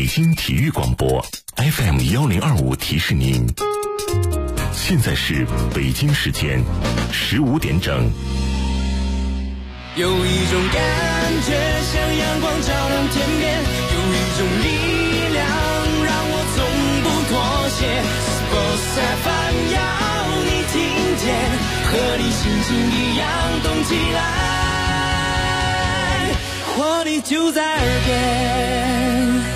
京体育广播 FM1025提示您，现在是北京时间15点整。 有一种感觉像阳光照亮天边，有一种力量让我从不妥协。Sports FM 要你听见，和你心情一样动起来，活力就在耳边。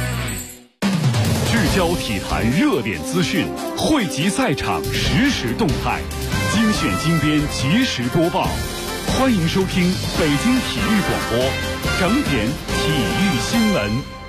聚焦体坛热点资讯，汇集赛场实时动态，精选精编及时播报。欢迎收听北京体育广播整点体育新闻。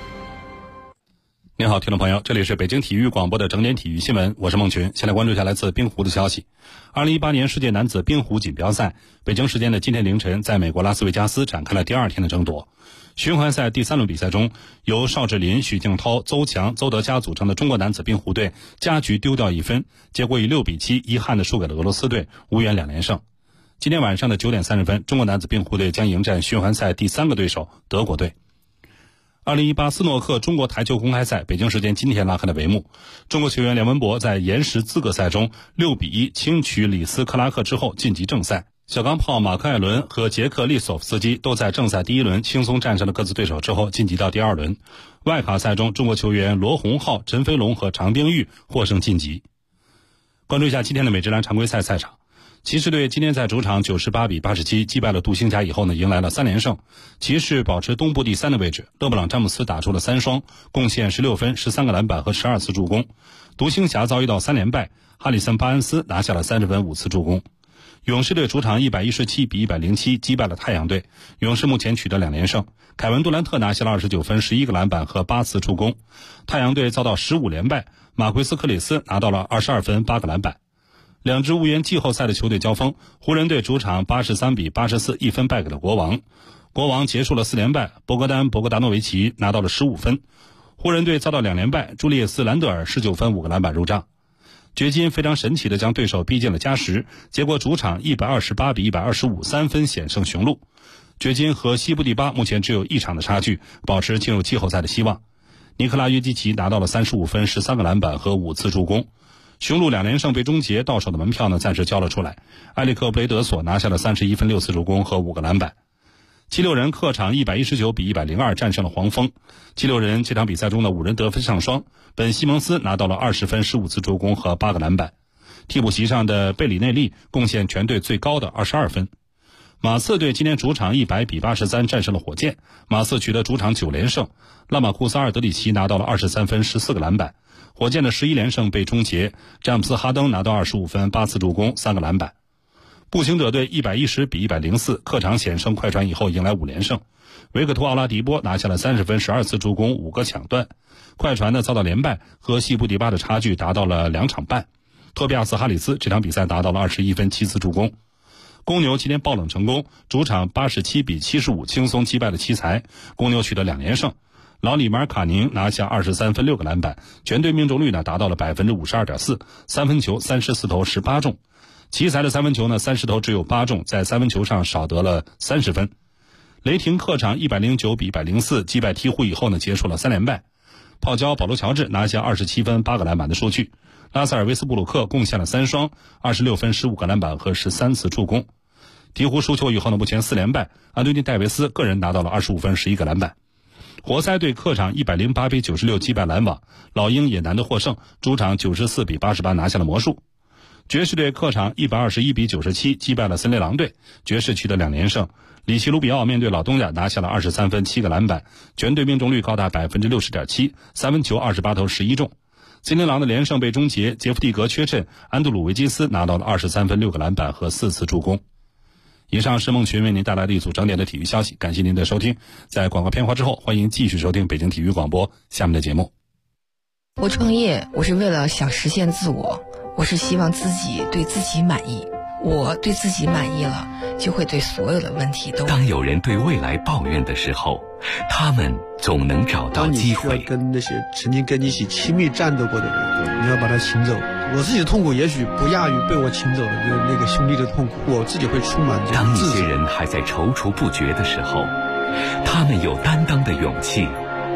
您好，听众朋友，这里是北京体育广播的整点体育新闻，我是孟群。先来关注一下来自冰壶的消息。2018年世界男子冰壶锦标赛，北京时间的今天凌晨，在美国拉斯维加斯展开了第二天的争夺。循环赛第3轮比赛中，由邵志林、许敬涛、邹强、邹德佳组成的中国男子冰壶队加局丢掉1分，结果以6比7遗憾地输给了俄罗斯队，无缘2连胜。今天晚上的9点30分，中国男子冰壶队将迎战循环赛第3个对手德国队。2018斯诺克中国台球公开赛北京时间今天拉开了帷幕。中国球员梁文博在延时资格赛中6比1轻取里斯克拉克之后晋级正赛。小钢炮马克艾伦和杰克利索夫斯基都在正赛第1轮轻松战胜了各自对手之后晋级到第2轮。外卡赛中，中国球员罗洪浩、陈飞龙和常冰玉获胜晋级。关注一下今天的美职篮常规赛赛场。骑士队今天在主场98比87击败了杜兴甲以后呢，迎来了3连胜。骑士保持东部第3的位置，勒布朗詹姆斯打出了3双，贡献16分、13个篮板和12次助攻。独行侠遭遇到3连败，哈里森巴恩斯拿下了30分、5次助攻。勇士队主场117比107击败了太阳队，勇士目前取得2连胜。凯文杜兰特拿下了29分、11个篮板和8次助攻。太阳队遭到15连败，马奎斯克里斯拿到了22分、8个篮板。两支无缘季后赛的球队交锋，湖人队主场83比84一分败给了国王。国王结束了4连败，博格达诺维奇拿到了15分。湖人队遭到2连败，朱利叶斯兰德尔19分、5个篮板入账。掘金非常神奇地将对手逼进了加时，结果主场128比125 3分险胜雄鹿。掘金和西部第8目前只有1场的差距，保持进入季后赛的希望。尼克拉约基奇拿到了35分、13个篮板和5次助攻。雄鹿2连胜被终结，到手的门票呢暂时交了出来。埃里克布雷德索拿下了31分、6次助攻和5个篮板。76人客场119比102战胜了黄蜂。76人这场比赛中的5人得分上双，本西蒙斯拿到了20分、15次助攻和8个篮板。替补席上的贝里内利贡献全队最高的22分。马刺队今天主场100比83战胜了火箭，马刺取得主场9连胜。拉马库斯·阿尔德里奇拿到了23分、14个篮板。火箭的11连胜被终结，詹姆斯·哈登拿到25分、8次助攻、3个篮板。步行者队110比104客场险胜快船以后迎来5连胜。维克托·奥拉迪波拿下了30分、12次助攻、5个抢断。快船呢遭到连败，和西部第8的差距达到了2场半。托比亚斯·哈里斯这场比赛达到了21分、7次助攻。公牛今天爆冷成功，主场87比75轻松击败了奇才，公牛取得2连胜。老里马尔卡宁拿下23分、6个篮板，全队命中率呢达到了 52.4%， 三分球34投18中。奇才的三分球呢30投只有8中，在三分球上少得了30分。雷霆客场109比104击败鹈鹕以后呢，结束了3连败。泡椒保罗乔治拿下27分、8个篮板的数据。拉塞尔维斯布鲁克贡献了3双，26分、15个篮板和13次助攻。鹈鹕输球以后呢，目前4连败，安东尼戴维斯个人拿到了25分、11个篮板。活塞队客场108比96击败篮网，老鹰也难得获胜，主场94比88拿下了魔术。爵士队客场121比97击败了森林狼队，爵士取得2连胜。里奇卢比奥面对老东家拿下了23分、7个篮板，全队命中率高达 60.7%， 三分球28投11中。森林狼的连胜被终结，杰夫蒂格缺阵，安杜鲁维金斯拿到了23分、6个篮板和4次助攻。以上是孟群为您带来的一组整点的体育消息，感谢您的收听。在广告片花之后，欢迎继续收听北京体育广播下面的节目。 我创业，我是为了想实现自我，我是希望自己对自己满意。我对自己满意了，就会对所有的问题都。 当有人对未来抱怨的时候，他们总能找到机会。 当你需要跟那些曾经跟你一起亲密战斗过的人，你要把他请走。我自己的痛苦也许不亚于被我请走的那个兄弟的痛苦，我自己会充满这当一些人还在踌躇不决的时候，他们有担当的勇气，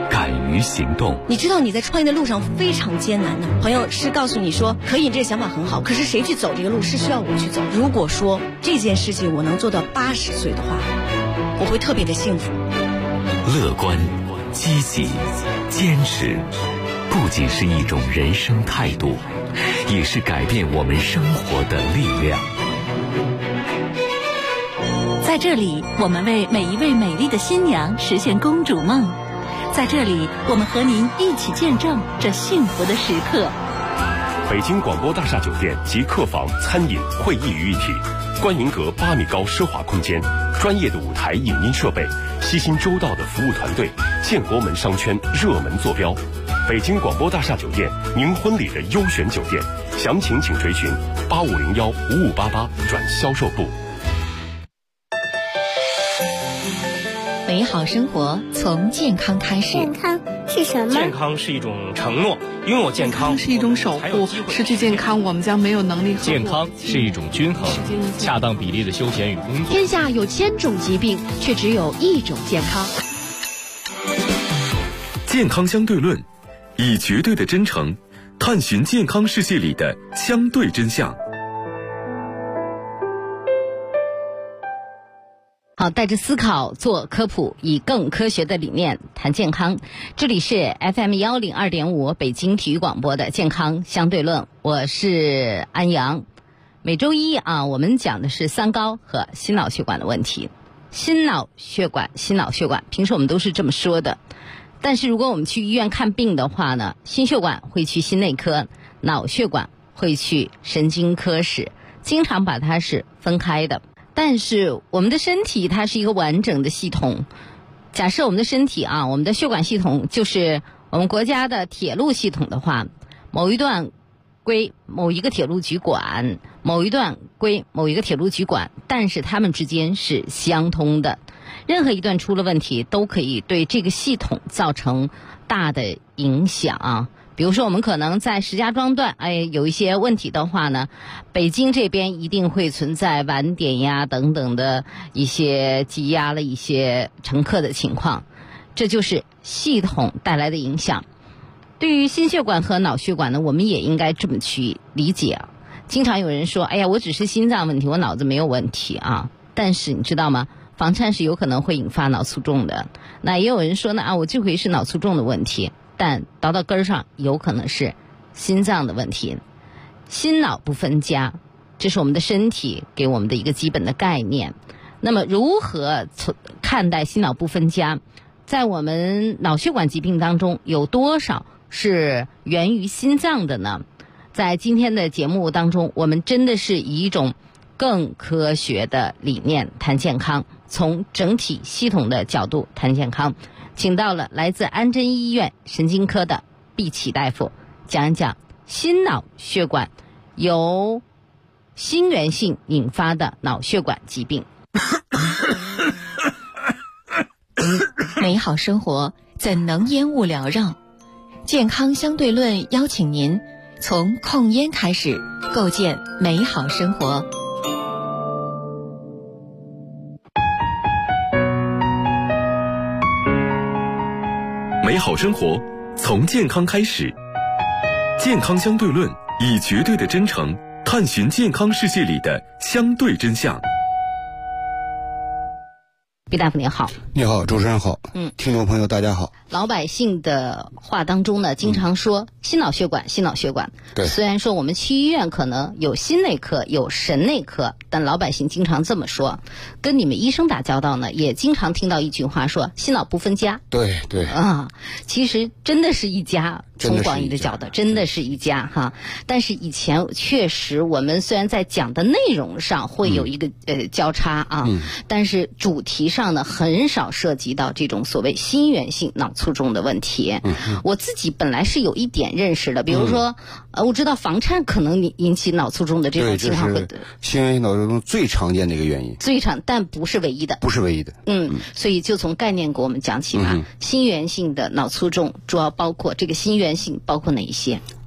敢于行动。 你知道你在创业的路上非常艰难的，朋友是告诉你说可以，这个想法很好，可是谁去走这个路是需要我去走。如果说这件事情我能做到80岁的话，我会特别的幸福。 乐观、积极、坚持，不仅是一种人生态度，也是改变我们生活的力量。 在这里，我们为每一位美丽的新娘实现公主梦。在这里，我们和您一起见证这幸福的时刻。 北京广播大厦酒店集客房、餐饮、会议于一体，观云阁8米高奢华空间，专业的舞台影音设备，悉心周到的服务团队，建国门商圈热门坐标。北京广播大厦酒店，您婚礼的优选酒店，详情请垂询8501-5588转销售部。 美好生活从健康开始。 健康是什么？ 健康是一种承诺，拥有健康是一种守护，失去健康我们将没有能力。 健康是一种均衡，恰当比例的休闲与工作。 天下有1000种疾病，却只有1种健康。 健康相对论，以绝对的真诚探寻健康世界里的相对真相。 好，带着思考做科普，以更科学的理念谈健康。这里是 FM 102.5北京体育广播的健康相对论，我是安阳。每周一啊，我们讲的是三高和心脑血管的问题。心脑血管，平时我们都是这么说的。但是如果我们去医院看病的话呢，心血管会去心内科，脑血管会去神经科室，经常把它是分开的。但是我们的身体它是一个完整的系统。假设我们的身体啊，我们的血管系统就是我们国家的铁路系统的话，某一段归某一个铁路局管，某一段归某一个铁路局管，但是它们之间是相通的。任何一段出了问题，都可以对这个系统造成大的影响。比如说我们可能在石家庄段有一些问题的话呢，北京这边一定会存在晚点呀等等的一些积压了一些乘客的情况，这就是系统带来的影响。对于心血管和脑血管呢，我们也应该这么去理解。经常有人说我只是心脏问题，我脑子没有问题啊。但是你知道吗，房颤是有可能会引发脑卒中的。那也有人说呢我这回是脑卒中的问题，但倒到根上有可能是心脏的问题。心脑不分家，这是我们的身体给我们的一个基本的概念。那么如何看待心脑不分家？在我们脑血管疾病当中，有多少是源于心脏的呢？在今天的节目当中，我们真的是以一种更科学的理念谈健康，从整体系统的角度谈健康，请到了来自安贞医院神经科的毕启大夫，讲一讲心脑血管由心源性引发的脑血管疾病。 美好生活怎能烟雾缭绕？健康相对论邀请您从控烟开始，构建美好生活。 美好生活从健康开始，健康相对论以绝对的真诚探寻健康世界里的相对真相。 毕大夫您好。 你好，主持人好。听众朋友大家好。 老百姓的话当中呢，经常说心脑血管，心脑血管。 对。 虽然说我们去医院可能有心内科，有神内科，但老百姓经常这么说。跟你们医生打交道呢，也经常听到一句话说心脑不分家。 对对。 其实真的是一家。从广义的角度，真的是一家哈。但是以前确实，我们虽然在讲的内容上会有一个交叉啊，但是主题上呢，很少涉及到这种所谓心源性脑卒中的问题。我自己本来是有一点认识的，比如说，我知道房颤可能引起脑卒中的这种情况会。 心源性脑卒中最常见的一个原因。但不是唯一的。不是唯一的。 所以就从概念给我们讲起吧。心源性的脑卒中主要包括这个心源性包括哪一些？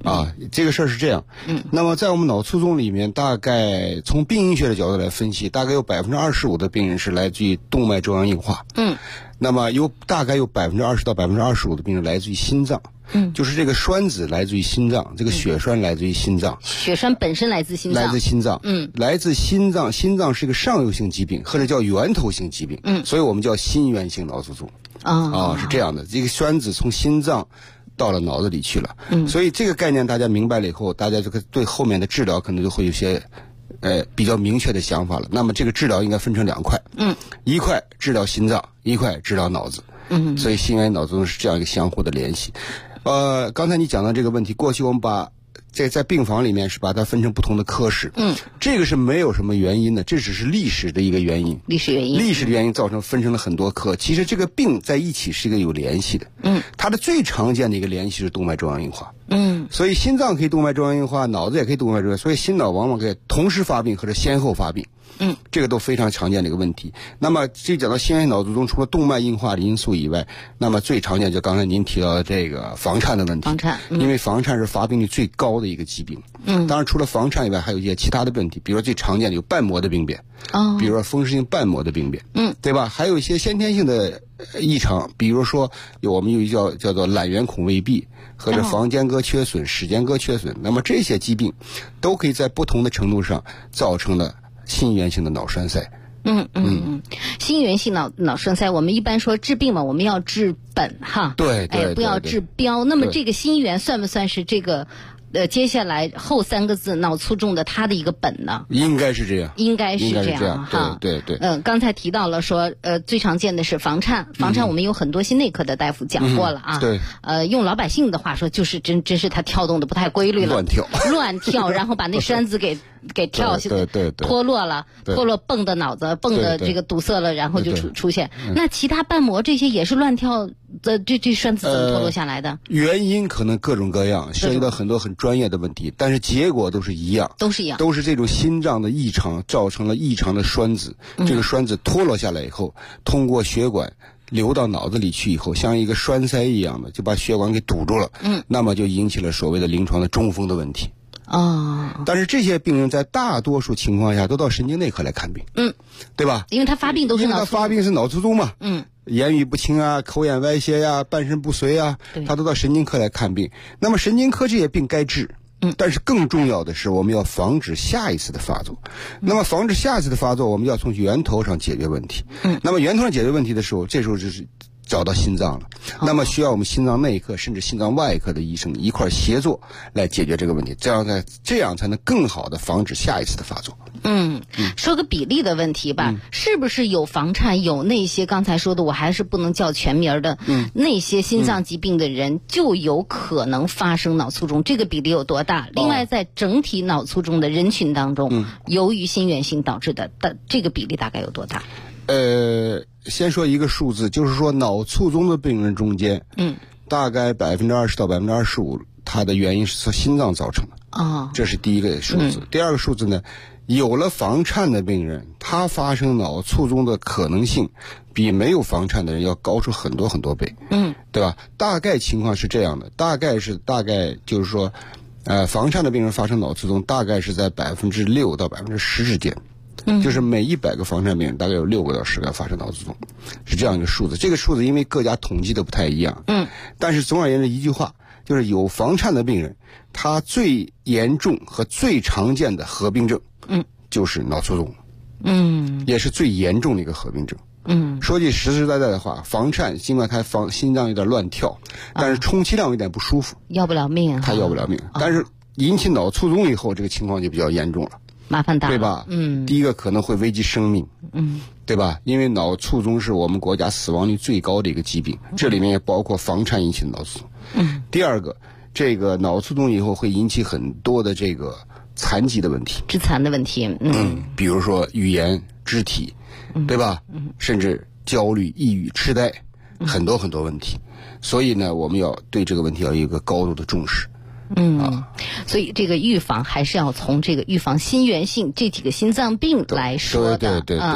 这个事儿是这样。那么在我们脑卒中里面，大概从病因学的角度来分析，大概有25%的病人是来自于动脉粥样硬化。那么大概有20%到25%的病人来自于心脏。就是这个栓子来自于心脏，这个血栓来自于心脏。 血栓本身来自心脏。 来自心脏。来自心脏。心脏是一个上游性疾病，或者叫源头性疾病。所以我们叫心源性脑卒中。是这样的，这个栓子从心脏到了脑子里去了。所以这个概念大家明白了以后，大家这个对后面的治疗可能就会有些比较明确的想法了。那么这个治疗应该分成2块。一块治疗心脏，一块治疗脑子。所以心源脑卒中是这样一个相互的联系。刚才你讲到这个问题，过去我们把在病房里面是把它分成不同的科室。这个是没有什么原因的，这只是历史的一个原因。历史的原因造成分成了很多科。其实这个病在一起是一个有联系的。它的最常见的一个联系是动脉粥样硬化。所以心脏可以动脉粥样硬化，脑子也可以动脉粥样，所以心脑往往可以同时发病或者先后发病。这个都非常常见的一个问题。那么这讲到心源脑卒中，除了动脉硬化的因素以外，那么最常见就刚才您提到的这个房颤的问题。因为房颤是发病率最高的一个疾病。当然除了房颤以外，还有一些其他的问题，比如说最常见的有瓣膜的病变。比如说风湿性瓣膜的病变。对吧？还有一些先天性的异常，比如说我们有一叫做懒圆孔未闭或者房间隔缺损、室间隔缺损。那么这些疾病都可以在不同的程度上造成了心源性的脑栓塞。 心源性脑栓塞，我们一般说治病嘛，我们要治本哈。对，不要治标。那么这个心源算不算是这个接下来后3个字脑卒中的它的一个本呢？应该是这样哈。对。刚才提到了说最常见的是房颤。我们有很多心内科的大夫讲过了啊。对。用老百姓的话说，就是真是它跳动的不太规律了。乱跳，然后把那栓子给跳脱落了，蹦的脑子，蹦的这个堵塞了，然后就出现。那其他瓣膜这些也是乱跳的，这栓子怎么脱落下来的？原因可能各种各样，涉及到很多很专业的问题，但是结果都是一样，都是这种心脏的异常造成了异常的栓子。这个栓子脱落下来以后，通过血管流到脑子里去以后，像一个栓塞一样的，就把血管给堵住了。那么就引起了所谓的临床的中风的问题。但是这些病人在大多数情况下都到神经内科来看病。对吧？因为他发病都是脑卒中嘛。言语不清啊，口眼歪斜呀，半身不遂啊，他都到神经科来看病。那么神经科这些病该治。但是更重要的是，我们要防止下一次的发作。那么防止下一次的发作，我们要从源头上解决问题。那么源头上解决问题的时候，这时候就是找到心脏了。那么需要我们心脏内科甚至心脏外科的医生一块协作来解决这个问题，这样才能更好的防止下一次的发作。说个比例的问题吧，是不是有房颤，有那些刚才说的我还是不能叫全名的，那些心脏疾病的人就有可能发生脑卒中，这个比例有多大？另外在整体脑卒中的人群当中，由于心源性导致的这个比例大概有多大？先说一个数字，就是说脑卒中的病人中间，大概20%到25%，它的原因是从心脏造成的。这是第一个数字。第二个数字呢，有了房颤的病人，他发生脑卒中的可能性比没有房颤的人要高出很多很多倍。对吧？大概情况是这样的，大概就是说，房颤的病人发生脑卒中大概是在6%到10%之间。就是每100个房颤病人大概有6个到10个发生脑卒中，是这样一个数字。这个数字因为各家统计的不太一样。但是总而言之一句话，就是有房颤的病人，他最严重和最常见的合并症，就是脑卒中。也是最严重的一个合并症。说句实实在在的话，房颤尽管他心脏有点乱跳，但是充其量有点不舒服，要不了命。他要不了命，但是引起脑卒中以后，这个情况就比较严重了。麻烦大了，对吧？第一个可能会危及生命，对吧？因为脑卒中是我们国家死亡率最高的一个疾病，这里面也包括房颤引起的脑卒中。第二个，这个脑卒中以后会引起很多的这个残疾的问题，致残的问题。比如说语言、肢体，对吧？甚至焦虑、抑郁、痴呆，很多很多问题。所以呢，我们要对这个问题要有一个高度的重视。所以这个预防还是要从这个预防心源性这几个心脏病来说的。对。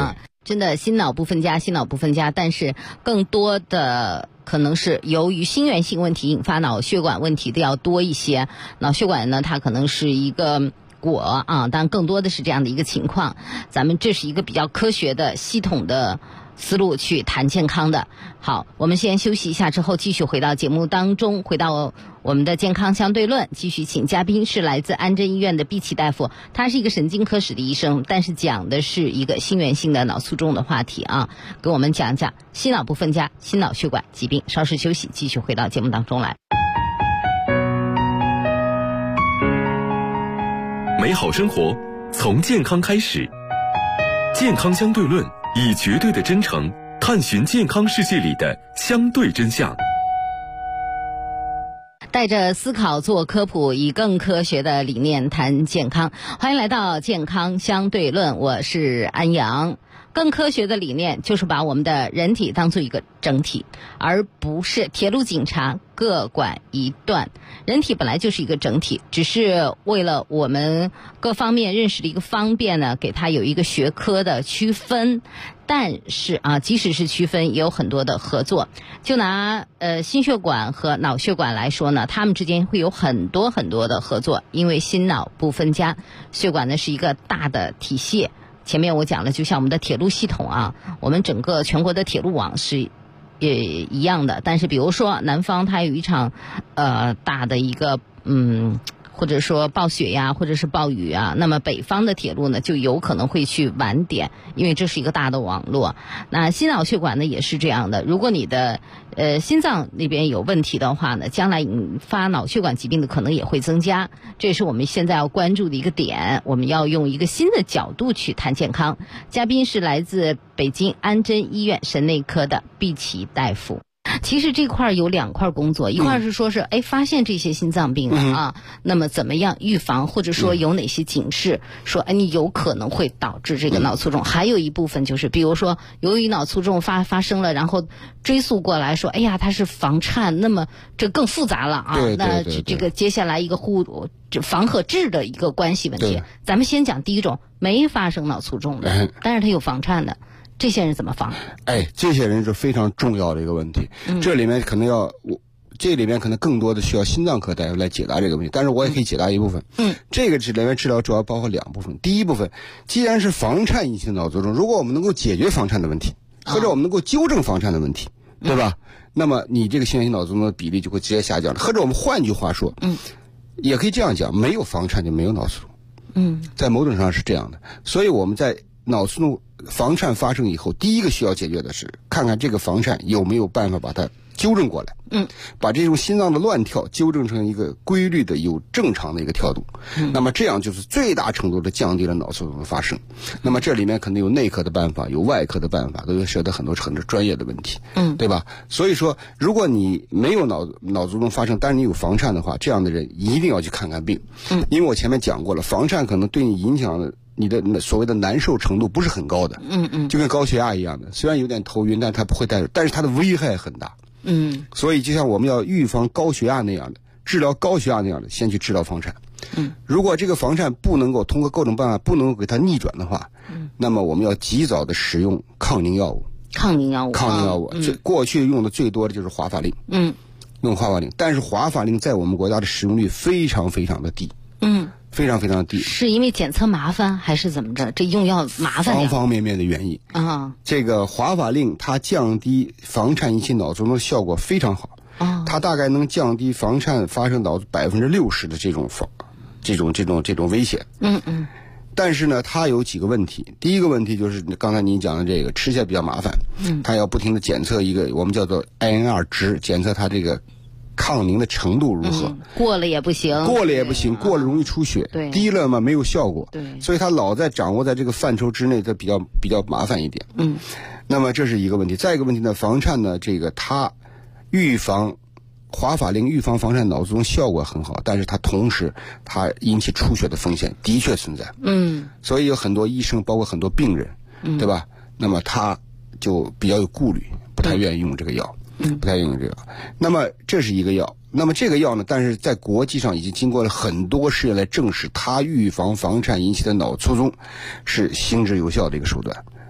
真的心脑不分家，但是更多的可能是由于心源性问题引发脑血管问题的要多一些。脑血管呢，它可能是一个果啊，但更多的是这样的一个情况。咱们这是一个比较科学的系统的思路去谈健康的。好，我们先休息一下，之后继续回到节目当中，回到我们的健康相对论，继续请嘉宾是来自安贞医院的毕奇大夫，他是一个神经科室的医生，但是讲的是一个心源性的脑卒中的话题啊，给我们讲讲心脑不分家、心脑血管疾病。稍事休息，继续回到节目当中来。 美好生活从健康开始，健康相对论以绝对的真诚探寻健康世界里的相对真相， 带着思考做科普，以更科学的理念谈健康。欢迎来到健康相对论，我是安阳。更科学的理念就是把我们的人体当做一个整体，而不是铁路警察各管一段。人体本来就是一个整体，只是为了我们各方面认识的一个方便呢，给它有一个学科的区分。但是啊，即使是区分，也有很多的合作。就拿心血管和脑血管来说呢，它们之间会有很多很多的合作，因为心脑不分家。血管呢是一个大的体系。前面我讲了，就像我们的铁路系统啊，我们整个全国的铁路网是也一样的，但是比如说南方它有一场大的一个或者说暴雪呀，或者是暴雨啊，那么北方的铁路呢就有可能会去晚点，因为这是一个大的网络。那心脑血管呢也是这样的，如果你的心脏那边有问题的话呢，将来引发脑血管疾病的可能也会增加，这也是我们现在要关注的一个点。我们要用一个新的角度去谈健康。嘉宾是来自北京安贞医院神内科的毕奇大夫。其实这块有两块工作，一块是说是发现这些心脏病啊，那么怎么样预防，或者说有哪些警示，说你有可能会导致这个脑卒中。还有一部分就是比如说由于脑卒中发生了，然后追溯过来说它是房颤，那么这更复杂了啊。 对， 那这个接下来一个防和治的一个关系问题。咱们先讲第一种，没发生脑卒中的，但是他有房颤的，这些人怎么防？ 这些人是非常重要的一个问题。这里面可能这里面可能更多的需要心脏科大夫来解答这个问题，但是我也可以解答一部分。这个里面治疗主要包括两部分。第一部分，既然是房颤引起的脑卒中，如果我们能够解决房颤的问题，或者我们能够纠正房颤的问题，对吧？那么你这个心源性脑卒中的比例就会直接下降了。或者我们换句话说，也可以这样讲，没有房颤就没有脑卒中。在某种上是这样的。所以我们在脑卒中房颤发生以后，第一个需要解决的是看看这个房颤有没有办法把它纠正过来，把这种心脏的乱跳纠正成一个规律的有正常的一个跳动，那么这样就是最大程度的降低了脑卒中的发生。那么这里面可能有内科的办法，有外科的办法，都有涉及很多专业的问题，对吧？所以说，如果你没有脑卒中发生，但是你有房颤的话，这样的人一定要去看看病，因为我前面讲过了，房颤可能对你影响的你的所谓的难受程度不是很高的，就跟高血压一样的，虽然有点头晕，但它不会带，但是它的危害很大。所以就像我们要预防高血压那样的，治疗高血压那样的，先去治疗房颤。如果这个房颤不能够通过各种办法不能够给它逆转的话，那么我们要及早的使用抗凝药物。过去用的最多的就是华法令，用华法令，但是华法令在我们国家的使用率非常非常的低。非常非常低， 是因为检测麻烦还是怎么着？这用药麻烦方方面面的原因啊。这个华法令它降低房颤引起脑卒中的效果非常好它大概能降低房颤发生到60%的这种危险。但是呢，它有几个问题。第一个问题就是刚才您讲的这个吃起来比较麻烦，它要不停的检测一个我们叫做 INR 值，检测它这个抗凝的程度如何， 过了也不行， 过了容易出血，低了嘛没有效果，所以他老在掌握在这个范畴之内，它比较麻烦一点。那么这是一个问题。再一个问题呢，房颤呢，这个它华法令预防房颤脑卒中效果很好，但是它同时它引起出血的风险的确存在。所以有很多医生包括很多病人，对吧？那么他就比较有顾虑，不太愿意用这个药。那么这是一个药，那么这个药呢，但是在国际上已经经过了很多试验来证实，它预防房颤引起的脑卒中是行之有效的一个手段，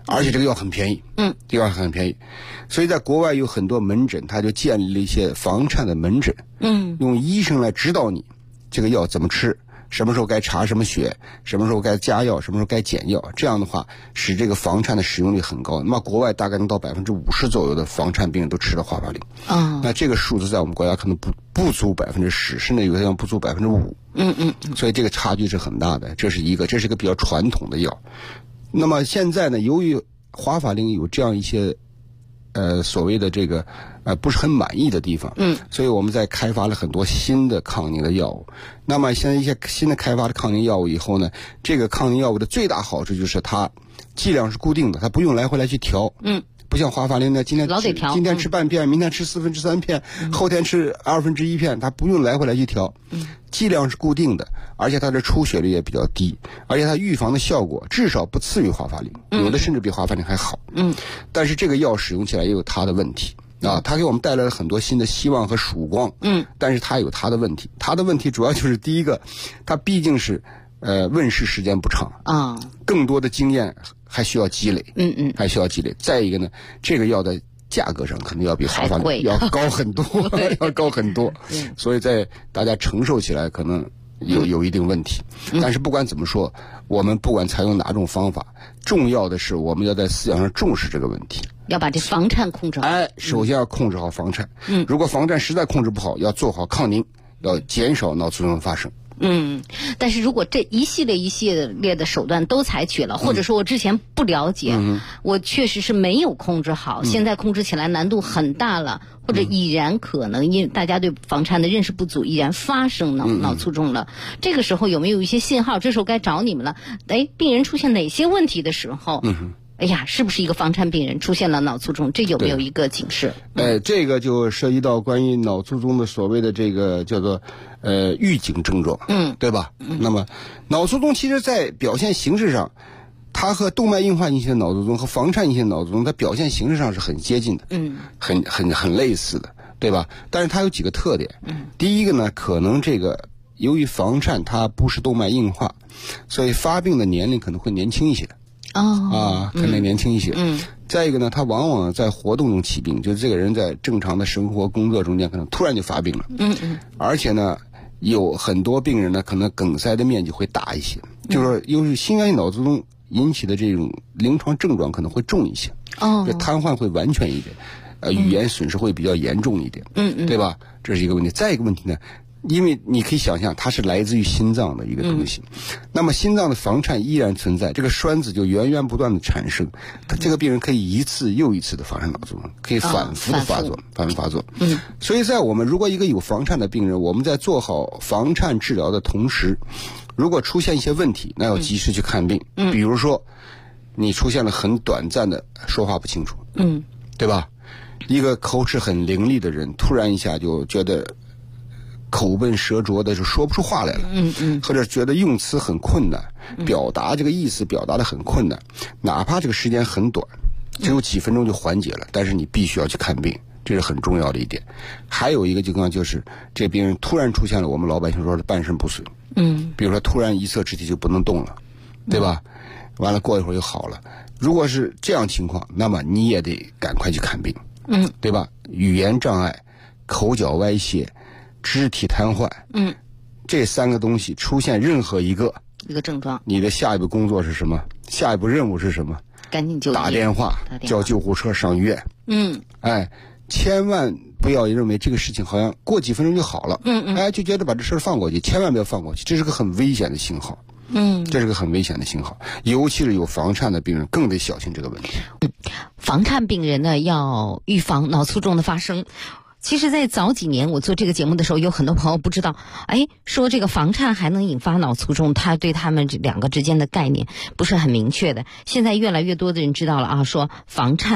而且这个药很便宜，这个药很便宜，所以在国外有很多门诊，他就建立了一些房颤的门诊，用医生来指导你这个药怎么吃，什么时候该查什么血，什么时候该加药，什么时候该减药，这样的话使这个房颤的使用率很高。那么国外大概能到50%左右的房颤病人都吃了华法林，那这个数字在我们国家可能不足10%，甚至有些地方不足5%，所以这个差距是很大的。这是一个比较传统的药。那么现在呢，由于华法林有这样一些所谓的这个不是很满意的地方，所以我们在开发了很多新的抗凝的药物。那么现在一些新的开发的抗凝药物以后呢，这个抗凝药物的最大好处就是它剂量是固定的，它不用来回来去调，不像华法林呢，今天吃半片，明天吃3/4片，后天吃1/2片，它不用来回来去调，剂量是固定的，而且它的出血率也比较低，而且它预防的效果至少不次于华法林，有的甚至比华法林还好。但是这个药使用起来也有它的问题啊，它给我们带来了很多新的希望和曙光。但是它有它的问题，它的问题主要就是第一个，它毕竟是问世时间不长啊，更多的经验还需要积累，还需要积累。再一个呢，这个药的价格上肯定要比华法林要高很多，要高很多，所以在大家承受起来可能有一定问题。但是不管怎么说，我们不管采用哪种方法，重要的是我们要在思想上重视这个问题， 要把这房颤控制好。 首先要控制好房颤，如果房颤实在控制不好，要做好抗凝，要减少脑卒中的发生。 但是如果这一系列的手段都采取了，或者说我之前不了解，我确实是没有控制好，现在控制起来难度很大了，或者已然可能因为大家对房颤的认识不足，已然发生脑卒中了。这个时候有没有一些信号？这时候该找你们了。病人出现哪些问题的时候？哎呀，是不是一个房颤病人出现了脑卒中？这有没有一个警示？ 这个就涉及到关于脑卒中的所谓的这个叫做预警症状，对吧？那么脑卒中其实在表现形式上，它和动脉硬化引起的脑卒中和房颤引起的脑卒中，它表现形式上是很接近的，很类似的，对吧？但是它有几个特点。第一个呢，可能这个由于房颤它不是动脉硬化，所以发病的年龄可能会年轻一些。可能年轻一些。再一个呢，他往往在活动中起病，就是这个人在正常的生活工作中间可能突然就发病了。而且呢，有很多病人呢，可能梗塞的面积会大一些，就是说由于心源性脑卒中引起的这种临床症状可能会重一些。这瘫痪会完全一点，语言损失会比较严重一点。对吧？这是一个问题。再一个问题呢，因为你可以想象它是来自于心脏的一个东西，那么心脏的房颤依然存在，这个栓子就源源不断的产生，这个病人可以一次又一次的发生脑卒中，可以反复的发作，反复发作。所以在我们如果一个有房颤的病人，我们在做好房颤治疗的同时，如果出现一些问题，那要及时去看病。比如说你出现了很短暂的说话不清楚，对吧？一个口齿很伶俐的人突然一下就觉得口笨舌拙的就说不出话来了，或者觉得用词很困难，表达这个意思表达的很困难，哪怕这个时间很短，只有几分钟就缓解了，但是你必须要去看病，这是很重要的一点。还有一个情况就是这病人突然出现了我们老百姓说的半身不遂，比如说突然一侧肢体就不能动了，对吧？完了过一会儿就好了。如果是这样情况，那么你也得赶快去看病，对吧？语言障碍、口角歪斜、肢体瘫痪，这三个东西出现任何一个症状， 你的下一步工作是什么？下一步任务是什么？ 赶紧就打电话叫救护车上医院。千万不要认为这个事情好像过几分钟就好了，就觉得把这事放过去，千万不要放过去，这是个很危险的信号。这是个很危险的信号，尤其是有房颤的病人更得小心这个问题。 房颤病人呢，要预防脑卒中的发生。其实在早几年我做这个节目的时候，有很多朋友不知道，说这个房颤还能引发脑卒中，他对他们这两个之间的概念不是很明确的。现在越来越多的人知道了啊，说房颤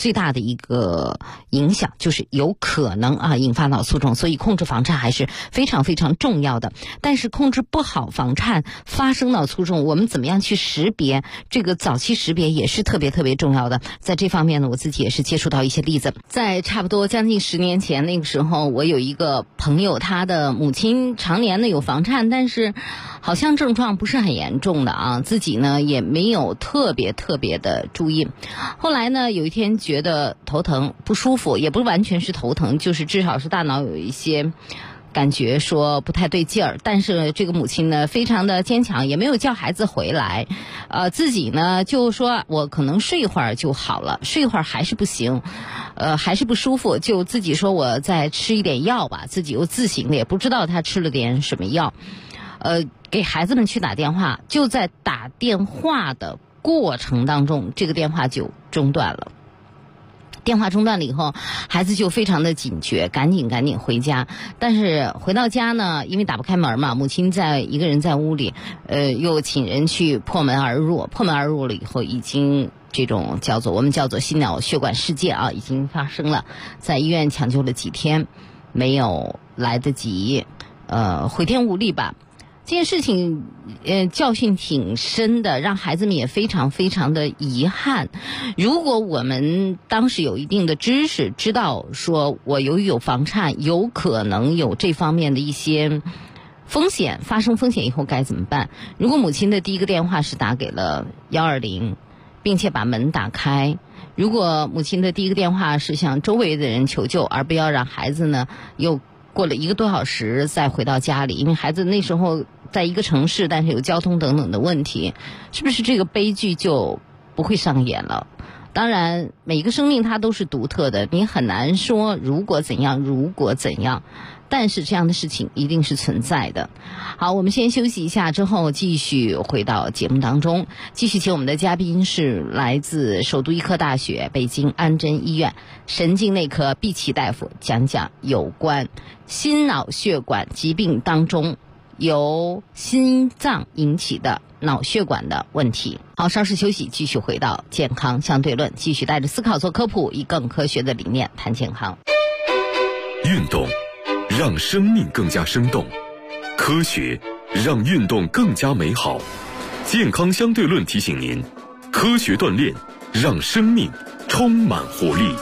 最大的一个影响就是有可能引发脑卒中，所以控制房颤还是非常非常重要的。但是控制不好房颤发生脑卒中，我们怎么样去识别？这个早期识别也是特别特别重要的。在这方面呢，我自己也是接触到一些例子。在差不多将近10年前，那个时候我有一个朋友，他的母亲常年的有房颤，但是好像症状不是很严重的自己呢也没有特别的注意。后来呢，有一天觉得头疼不舒服，也不完全是头疼，就是至少是大脑有一些感觉说不太对劲儿，但是这个母亲呢非常的坚强，也没有叫孩子回来，自己呢就说我可能睡一会儿就好了，睡一会儿还是不行，还是不舒服，就自己说我再吃一点药吧，自己又自省的也不知道他吃了点什么药，给孩子们去打电话，就在打电话的过程当中，这个电话就中断了。电话中断了以后，孩子就非常的警觉，赶紧回家。但是回到家呢，因为打不开门嘛，母亲一个人在屋里，又请人去破门而入。破门而入了以后，已经这种我们叫做心脑血管事件已经发生了，在医院抢救了几天，没有来得及，回天无力吧。这件事情教训挺深的，让孩子们也非常非常的遗憾。如果我们当时有一定的知识，知道说我由于有房颤有可能有这方面的一些风险，发生风险以后该怎么办？如果母亲的第一个电话是打给了120，并且把门打开，如果母亲的第一个电话是向周围的人求救，而不要让孩子呢又过了1个多小时再回到家里，因为孩子那时候在一个城市，但是有交通等等的问题，是不是这个悲剧就不会上演了？当然每一个生命它都是独特的，你很难说如果怎样，但是这样的事情一定是存在的。好，我们先休息一下，之后继续回到节目当中，继续请我们的嘉宾是来自首都医科大学北京安贞医院神经内科毕奇大夫，讲讲有关心脑血管疾病当中由心脏引起的脑血管的问题。好，稍事休息，继续回到健康相对论，继续带着思考做科普，以更科学的理念谈健康。 运动让生命更加生动，科学让运动更加美好。健康相对论提醒您，科学锻炼让生命充满活力。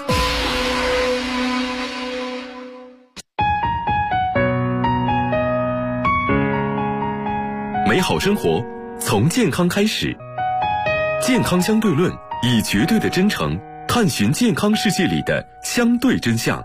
美好生活从健康开始，健康相对论以绝对的真诚探寻健康世界里的相对真相。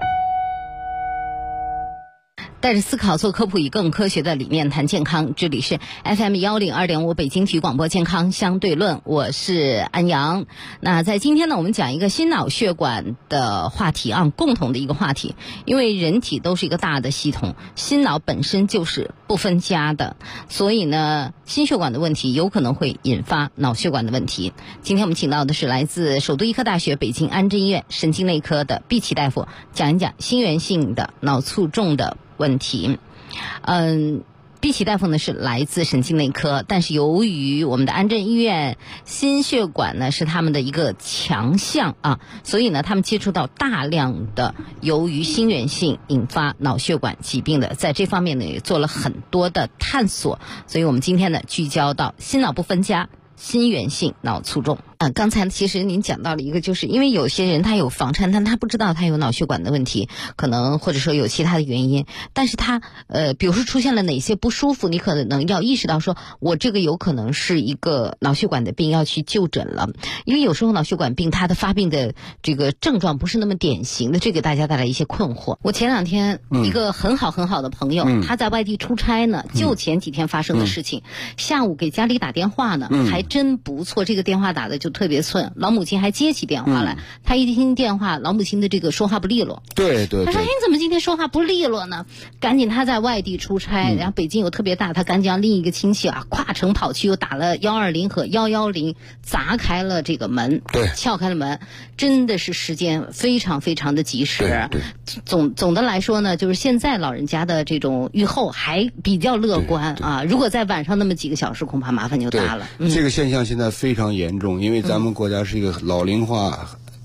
带着思考做科普，以更科学的理念谈健康。这里是 FM102.5 北京体育广播健康相对论，我是安阳。那在今天呢，我们讲一个心脑血管的话题共同的一个话题。因为人体都是一个大的系统，心脑本身就是不分家的，所以呢，心血管的问题有可能会引发脑血管的问题。今天我们请到的是来自首都医科大学北京安贞医院神经内科的毕奇大夫，讲一讲心源性的脑卒中的问题。毕奇大夫呢是来自神经内科，但是由于我们的安贞医院心血管呢是他们的一个强项所以呢他们接触到大量的由于心源性引发脑血管疾病的，在这方面呢也做了很多的探索，所以我们今天呢聚焦到心脑不分家，心源性脑卒中。刚才其实您讲到了一个，就是因为有些人他有房颤，但他不知道他有脑血管的问题，可能或者说有其他的原因，但是他比如说出现了哪些不舒服，你可能要意识到说我这个有可能是一个脑血管的病，要去就诊了。因为有时候脑血管病它的发病的这个症状不是那么典型的，这给大家带来一些困惑。我前两天一个很好的朋友，他在外地出差呢，就前几天发生的事情，下午给家里打电话呢，还真不错，这个电话打的就特别寸，老母亲还接起电话来，他一听电话，老母亲的这个说话不利落。 对， 他说：“你怎么今天说话不利落呢？”赶紧他在外地出差，然后北京又特别大，他赶紧让另一个亲戚跨城跑去，又打了120和110，砸开了这个门，撬开了门，真的是时间非常非常的及时。总的来说呢，就是现在老人家的这种预后还比较乐观如果在晚上那么几个小时，恐怕麻烦就大了。 这个现象现在非常严重，因为咱们国家是一个老龄化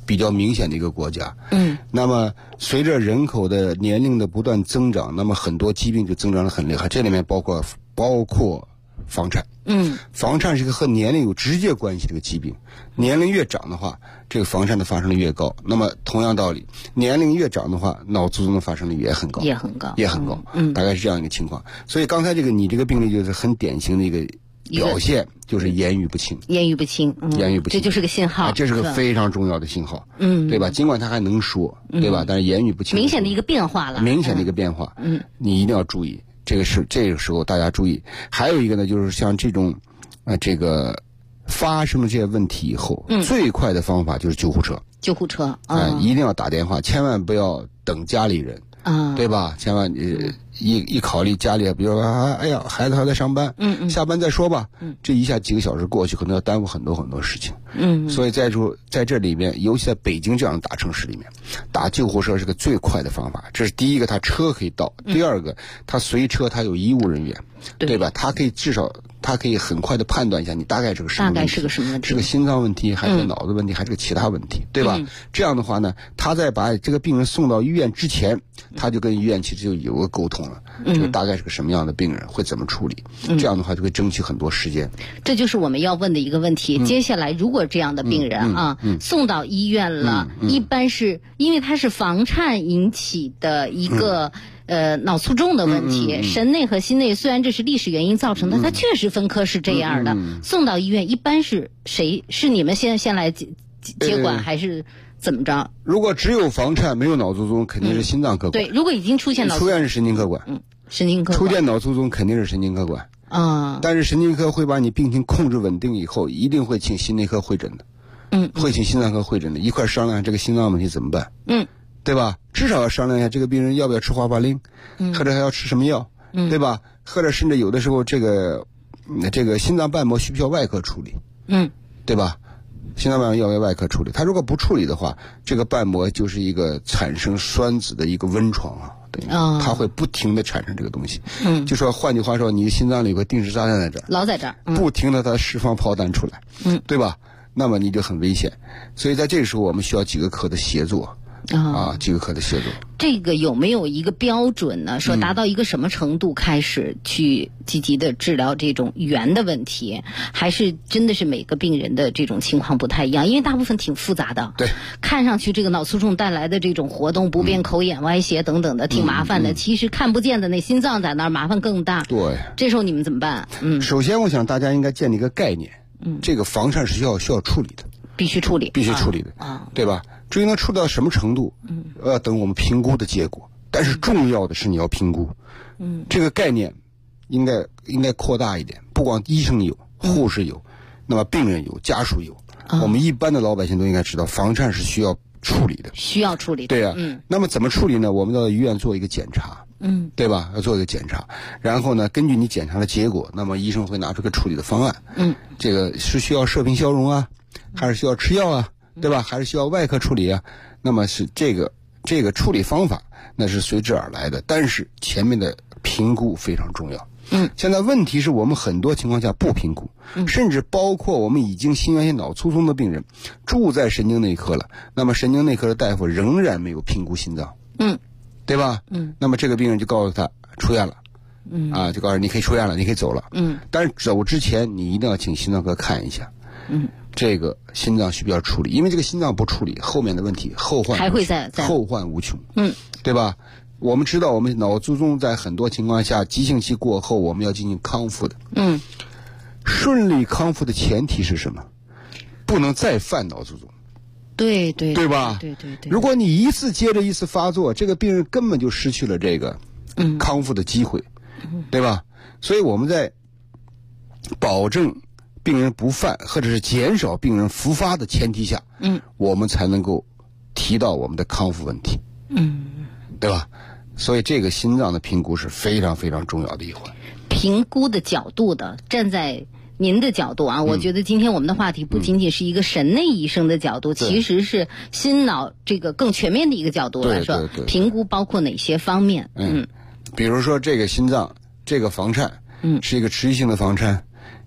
比较明显的一个国家。那么随着人口的年龄的不断增长，那么很多疾病就增长得很厉害，这里面包括房颤。房颤是一个和年龄有直接关系的一个疾病，年龄越长的话，这个房颤的发生率越高。那么同样道理，年龄越长的话，脑卒中的发生率也很高，大概是这样一个情况。所以刚才你这个病例就是很典型的一个表现，就是言语不清， 这就是个信号， 这是个非常重要的信号，对吧？尽管他还能说，对吧？但是言语不清， 明显的一个变化了， 你一定要注意。这个时候大家注意。还有一个呢，就是像这种发生了这些问题以后，最快的方法就是救护车，一定要打电话，千万不要等家里人，对吧？千万一考虑家里，比如说哎呀，孩子还在上班，下班再说吧，这一下几个小时过去，可能要耽误很多很多事情。所以在这里面，尤其在北京这样的大城市里面，打救护车是个最快的方法。这是第一个，他车可以到；第二个，他随车他有医务人员，对吧？他可以很快的判断一下你大概是个什么问题，是个心脏问题，还是脑子问题，还是个其他问题，对吧？这样的话呢，他在把这个病人送到医院之前，他就跟医院其实就有个沟通了，这个大概是个什么样的病人，会怎么处理，这样的话就会争取很多时间。 这就是我们要问的一个问题。接下来如果这样的病人送到医院了，一般是因为他是房颤引起的一个脑卒中的问题，神内和心内虽然这是历史原因造成的，它确实分科是这样的。送到医院一般是谁？是你们先来接管，还是怎么着？ 如果只有房颤没有脑卒中，肯定是心脏科管。 对，如果已经出现脑卒中， 出院是神经科管。 神经科管。 出现脑卒中肯定是神经科管。但是神经科会把你病情控制稳定以后，一定会请心内科会诊的。会请心脏科会诊的，一块商量这个心脏问题怎么办。对吧？至少要商量一下这个病人要不要吃华法令，或者还要吃什么药，对吧？或者甚至有的时候这个心脏瓣膜需不需要外科处理？对吧？心脏瓣膜要外科处理，他如果不处理的话，这个瓣膜就是一个产生栓子的一个温床啊，对，它会不停的产生这个东西。就说换句话说，你的心脏里有个定时炸弹在这儿， 老在这儿， 不停的它释放炮弹出来，对吧？那么你就很危险。所以在这个时候，我们需要几个科的协作。几个科的协作， 这个有没有一个标准呢？说达到一个什么程度开始去积极的治疗这种语言的问题，还是真的是每个病人的这种情况不太一样？因为大部分挺复杂的， 对， 看上去这个脑卒中带来的这种活动不便、口眼歪斜等等的，挺麻烦的。其实看不见的那心脏在那儿麻烦更大。 对， 这时候你们怎么办？ 首先我想大家应该建立一个概念，这个房颤是需要处理的， 必须处理的，对吧？至于能处理到什么程度，要等我们评估的结果。但是重要的是你要评估，这个概念应该扩大一点，不光医生有，护士有，那么病人有，家属有，我们一般的老百姓都应该知道，房颤是需要处理的， 对啊，那么怎么处理呢？我们到医院做一个检查，对吧？要做一个检查，然后呢，根据你检查的结果，那么医生会拿出个处理的方案，这个是需要射频消融啊，还是需要吃药啊？对吧？还是需要外科处理啊？那么是这个处理方法，那是随之而来的。但是前面的评估非常重要。现在问题是我们很多情况下不评估，甚至包括我们已经心源性脑卒中的病人住在神经内科了，那么神经内科的大夫仍然没有评估心脏，对吧？那么这个病人就告诉他出院了，就告诉你可以出院了，你可以走了，但是走之前你一定要请心脏科看一下。这个心脏需不需要处理？因为这个心脏不处理，后面的问题后患无穷，对吧？我们知道，我们脑卒中在很多情况下，急性期过后，我们要进行康复的。顺利康复的前提是什么？不能再犯脑卒中。 对吧？ 对。 如果你一次接着一次发作，这个病人根本就失去了这个康复的机会，对吧？所以我们在保证病人不犯或者是减少病人复发的前提下，我们才能够提到我们的康复问题，对吧？所以这个心脏的评估是非常非常重要的一环。 评估的角度的，站在您的角度啊，我觉得今天我们的话题不仅仅是一个神内医生的角度，其实是心脑这个更全面的一个角度来说，评估包括哪些方面？ 比如说这个心脏这个房颤，是一个持续性的房颤。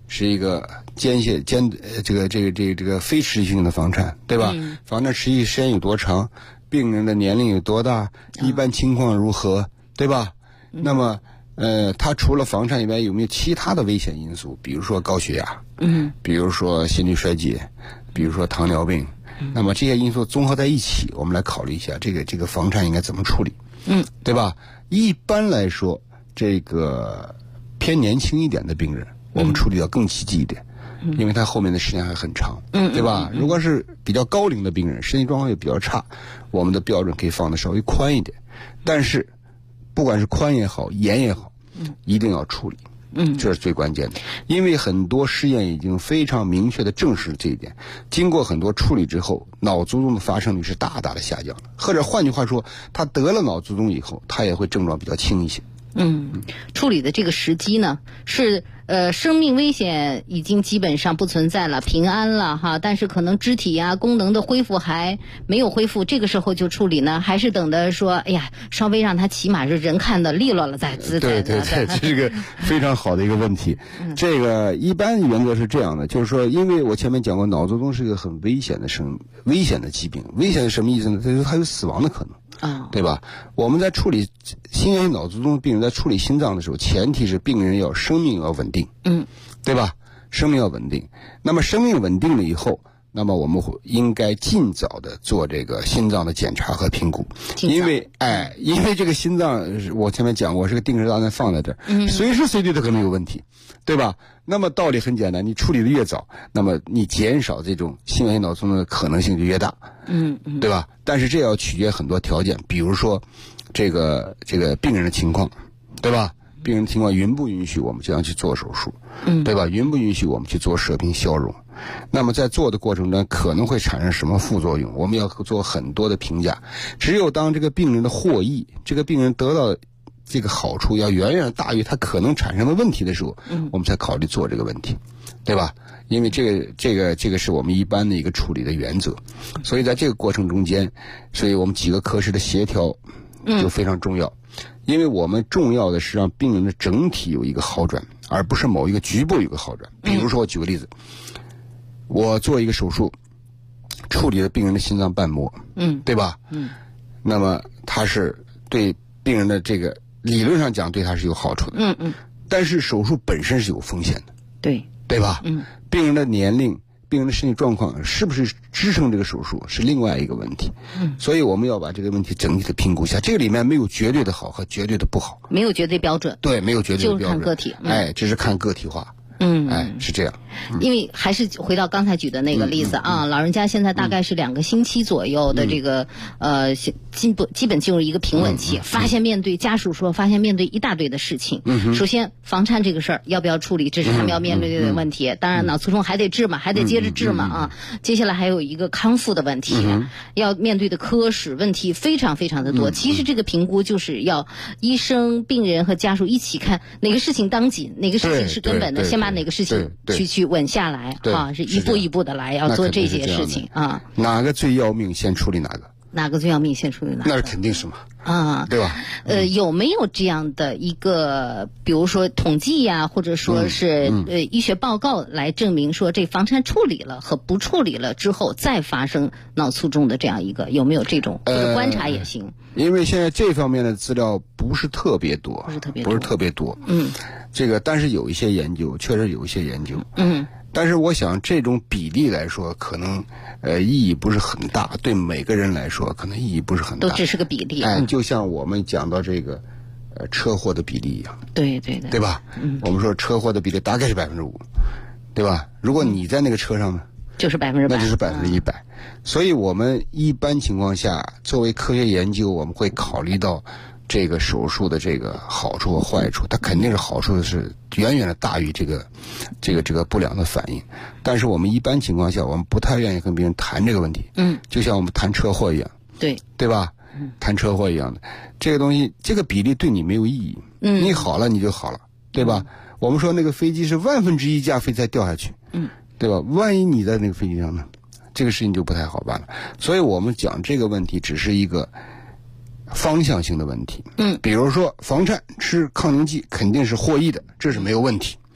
是一个这个非持续性的房颤，对吧？房颤持续时间有多长？病人的年龄有多大？一般情况如何？对吧？那么，他除了房颤以外，有没有其他的危险因素？比如说高血压，比如说心律衰竭，比如说糖尿病。那么这些因素综合在一起，我们来考虑一下这个房颤应该怎么处理，对吧？一般来说，这个偏年轻一点的病人，我们处理要更积极一点，因为他后面的时间还很长，对吧？如果是比较高龄的病人，身体状况也比较差，我们的标准可以放得稍微宽一点，但是不管是宽也好，严也好，一定要处理。这是最关键的，因为很多实验已经非常明确的证实这一点。经过很多处理之后，脑卒中的发生率是大大的下降了，或者换句话说，他得了脑卒中以后，他也会症状比较轻一些。 处理的这个时机呢，是生命危险已经基本上不存在了，平安了哈，但是可能肢体啊功能的恢复还没有恢复，这个时候就处理呢，还是等的说，哎呀，稍微让他起码是人看的利落了再对， 这是个非常好的一个问题。这个一般原则是这样的，就是说，因为我前面讲过，脑卒中是一个很危险的疾病，危险是什么意思呢？就是它有死亡的可能。对吧？我们在处理心源性脑卒中的病人，在处理心脏的时候，前提是病人生命要稳定，对吧？生命要稳定。那么生命稳定了以后，那么我们应该尽早的做这个心脏的检查和评估，因为这个心脏，我前面讲过是个定时炸弹放在这儿，随时随地都可能有问题，对吧？那么道理很简单，你处理的越早，那么你减少这种心源性脑卒中的可能性就越大，对吧？但是这要取决很多条件，比如说这个病人的情况，对吧？病人情况允不允许我们这样去做手术，对吧？允不允许我们去做射频消融？那么在做的过程中可能会产生什么副作用？我们要做很多的评价。只有当这个病人的获益，这个病人得到这个好处要远远大于他可能产生的问题的时候，我们才考虑做这个问题，对吧？因为这个是我们一般的一个处理的原则，所以在这个过程中间，所以我们几个科室的协调就非常重要。因为我们重要的是让病人的整体有一个好转，而不是某一个局部有一个好转。比如说我举个例子，我做一个手术，处理了病人的心脏瓣膜，对吧？那么它是对病人的这个理论上讲对他是有好处的，但是手术本身是有风险的，对吧？病人的年龄、病人的身体状况是不是支撑这个手术是另外一个问题，所以我们要把这个问题整体的评估一下。这个里面没有绝对的好和绝对的不好， 没有绝对标准， 对，没有绝对的标准， 就是看个体， 只是看个体化。是这样。 因为还是回到刚才举的那个例子啊，老人家现在大概是2个星期左右的这个基本进入一个平稳期，发现面对家属说，发现面对一大堆的事情。首先房颤这个事儿要不要处理，这是他们要面对的问题。当然脑卒中还得治嘛，还得接着治嘛啊。接下来还有一个康复的问题，要面对的科室问题非常非常的多。其实这个评估就是要医生、病人和家属一起看哪个事情当紧，哪个事情是根本的，先把哪个事情去稳下来啊，是一步一步的来，要做这些事情啊。 哪个最要命，先处理哪个？ 哪个最要命，先处理哪个？ 那是肯定是嘛。对吧？ 有没有这样的一个，比如说统计呀，或者说是医学报告来证明说这房颤处理了和不处理了之后再发生脑卒中的这样一个，有没有这种观察也行？ 因为现在这方面的资料不是特别多，这个但是有一些研究，确实有一些研究，但是我想这种比例来说，可能意义不是很大，对每个人来说可能意义不是很大， 都只是个比例。 就像我们讲到这个车祸的比例一样，对吧？我们说车祸的比例大概是5%，对吧？如果你在那个车上呢， 就是100%， 那就是100%。所以我们一般情况下，作为科学研究，我们会考虑到这个手术的这个好处和坏处，它肯定是好处的是远远的大于这个不良的反应。但是我们一般情况下，我们不太愿意跟别人谈这个问题。就像我们谈车祸一样，对吧？谈车祸一样的这个东西，这个比例对你没有意义。你好了你就好了，对吧？我们说那个飞机是1/1000架飞才掉下去，对吧？万一你在那个飞机上呢，这个事情就不太好办了。所以我们讲这个问题只是一个方向性的问题。比如说房颤吃抗凝剂肯定是获益的，这是没有问题。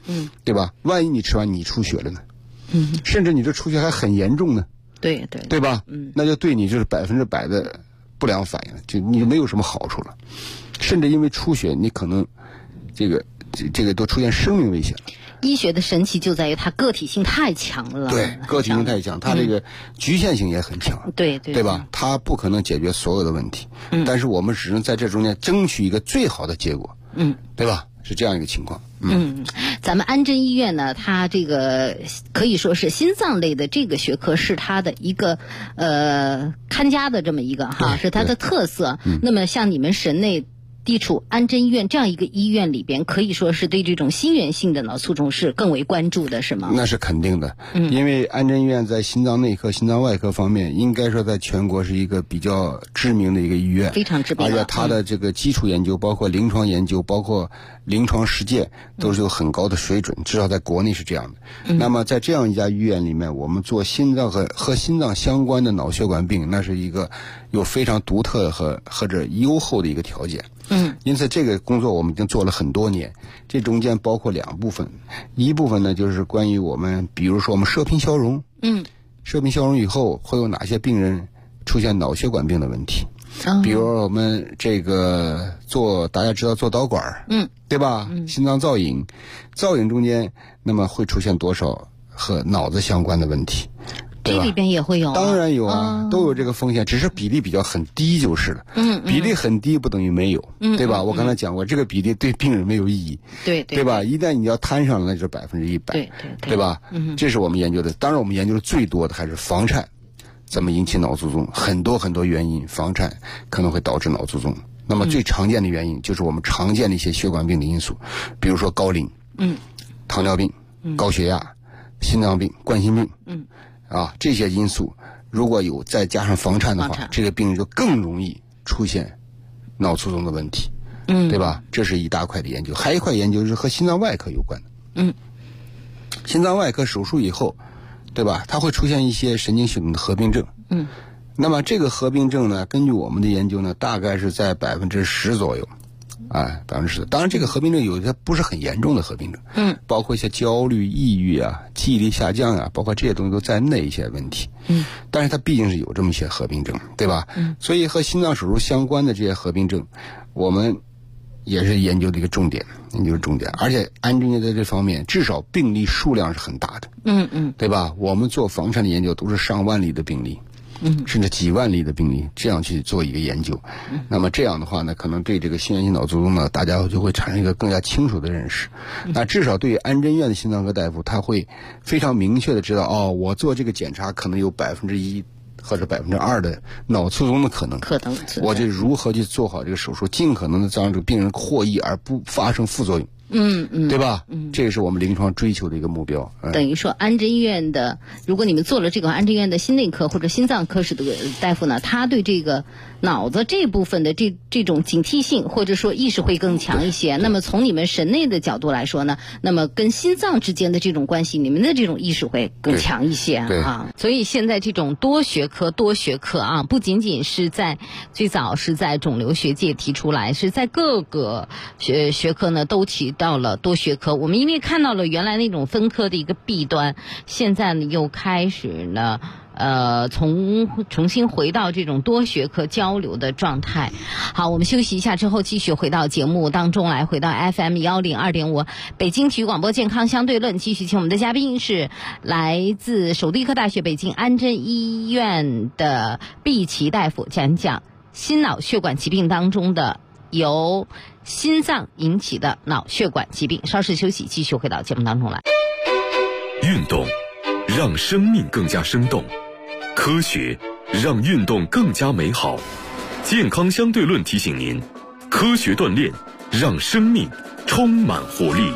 对吧？万一你吃完你出血了呢？甚至你这出血还很严重呢？对吧？那就对你就是100%的不良反应，就你没有什么好处了，甚至因为出血，你可能这个都出现生命危险了。 医学的神奇就在于它个体性太强了， 对，个体性太强，它这个局限性也很强， 对吧？它不可能解决所有的问题，但是我们只能在这中间争取一个最好的结果，对吧？是这样一个情况。 咱们安贞医院呢，它这个可以说是心脏类的这个学科是它的一个看家的这么一个是它的特色。那么像你们神内地处安贞医院这样一个医院里边，可以说是对这种心源性的脑卒中是更为关注的，是吗？ 那是肯定的，因为安贞医院在心脏内科、心脏外科方面，应该说在全国是一个比较知名的一个医院， 非常知名， 而且它的这个基础研究，包括临床研究，包括临床实践，都是有很高的水准，至少在国内是这样的。那么在这样一家医院里面，我们做心脏和心脏相关的脑血管病，那是一个有非常独特和者优厚的一个条件。因此这个工作我们已经做了很多年，这中间包括2部分，一部分呢就是关于我们，比如说我们射频消融，射频消融以后会有哪些病人出现脑血管病的问题，比如我们这个大家知道做导管，对吧？心脏造影中间那么会出现多少和脑子相关的问题？ 这里边也会有， 当然有啊，都有这个风险，只是比例比较很低就是了。比例很低不等于没有，对吧？我刚才讲过，这个比例对病人没有意义，对吧？一旦你要摊上了，那就是100%，对吧？这是我们研究的。当然，我们研究的最多的还是房颤怎么引起脑卒中，很多原因，房颤可能会导致脑卒中。那么最常见的原因就是我们常见的一些血管病的因素，比如说高龄，糖尿病，高血压，心脏病，冠心病，这些因素如果有再加上房颤的话，这个病人就更容易出现脑卒中的问题，对吧？这是一大块的研究，还有一块研究是和心脏外科有关的。心脏外科手术以后，对吧？它会出现一些神经系统的合并症。那么这个合并症呢，根据我们的研究呢，大概是在10%左右。10%。当然，这个合并症有些不是很严重的合并症，包括一些焦虑、抑郁啊、记忆力下降啊，包括这些东西都在内一些问题。但是它毕竟是有这么一些合并症，对吧？所以和心脏手术相关的这些合并症，我们也是研究的一个重点，而且安贞医院在这方面至少病例数量是很大的，对吧？我们做房颤的研究都是上万例的病例。甚至几万例的病例，这样去做一个研究，那么这样的话呢，可能对这个心源性脑卒中呢，大家就会产生一个更加清楚的认识。那至少对于安贞医院的心脏科大夫，他会非常明确的知道，我做这个检查可能有1%或者2%的脑卒中的可能，我就如何去做好这个手术，尽可能的让这个病人获益而不发生副作用。对吧？这个是我们临床追求的一个目标。 等于说，安贞医院的，如果你们做了这个安贞医院的心内科或者心脏科室的大夫呢，他对这个脑子这部分的这种警惕性或者说意识会更强一些。那么从你们神内的角度来说呢，那么跟心脏之间的这种关系，你们的这种意识会更强一些啊。所以现在这种多学科啊，不仅仅是最早是在肿瘤学界提出来，是在各个学科呢都起到了多学科。我们因为看到了原来那种分科的一个弊端，现在呢又开始呢重新回到这种多学科交流的状态。好，我们休息一下之后继续回到节目当中来，回到 FM 102.5北京体育广播健康相对论，继续请我们的嘉宾是来自首都医科大学北京安贞医院的毕奇大夫，讲讲心脑血管疾病当中的由心脏引起的脑血管疾病。稍事休息，继续回到节目当中来。 运动让生命更加生动，科学让运动更加美好。健康相对论提醒您，科学锻炼让生命充满活力。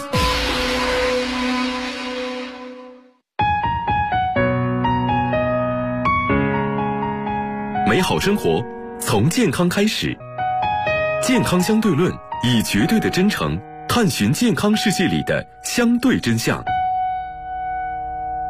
美好生活从健康开始，健康相对论以绝对的真诚探寻健康世界里的相对真相。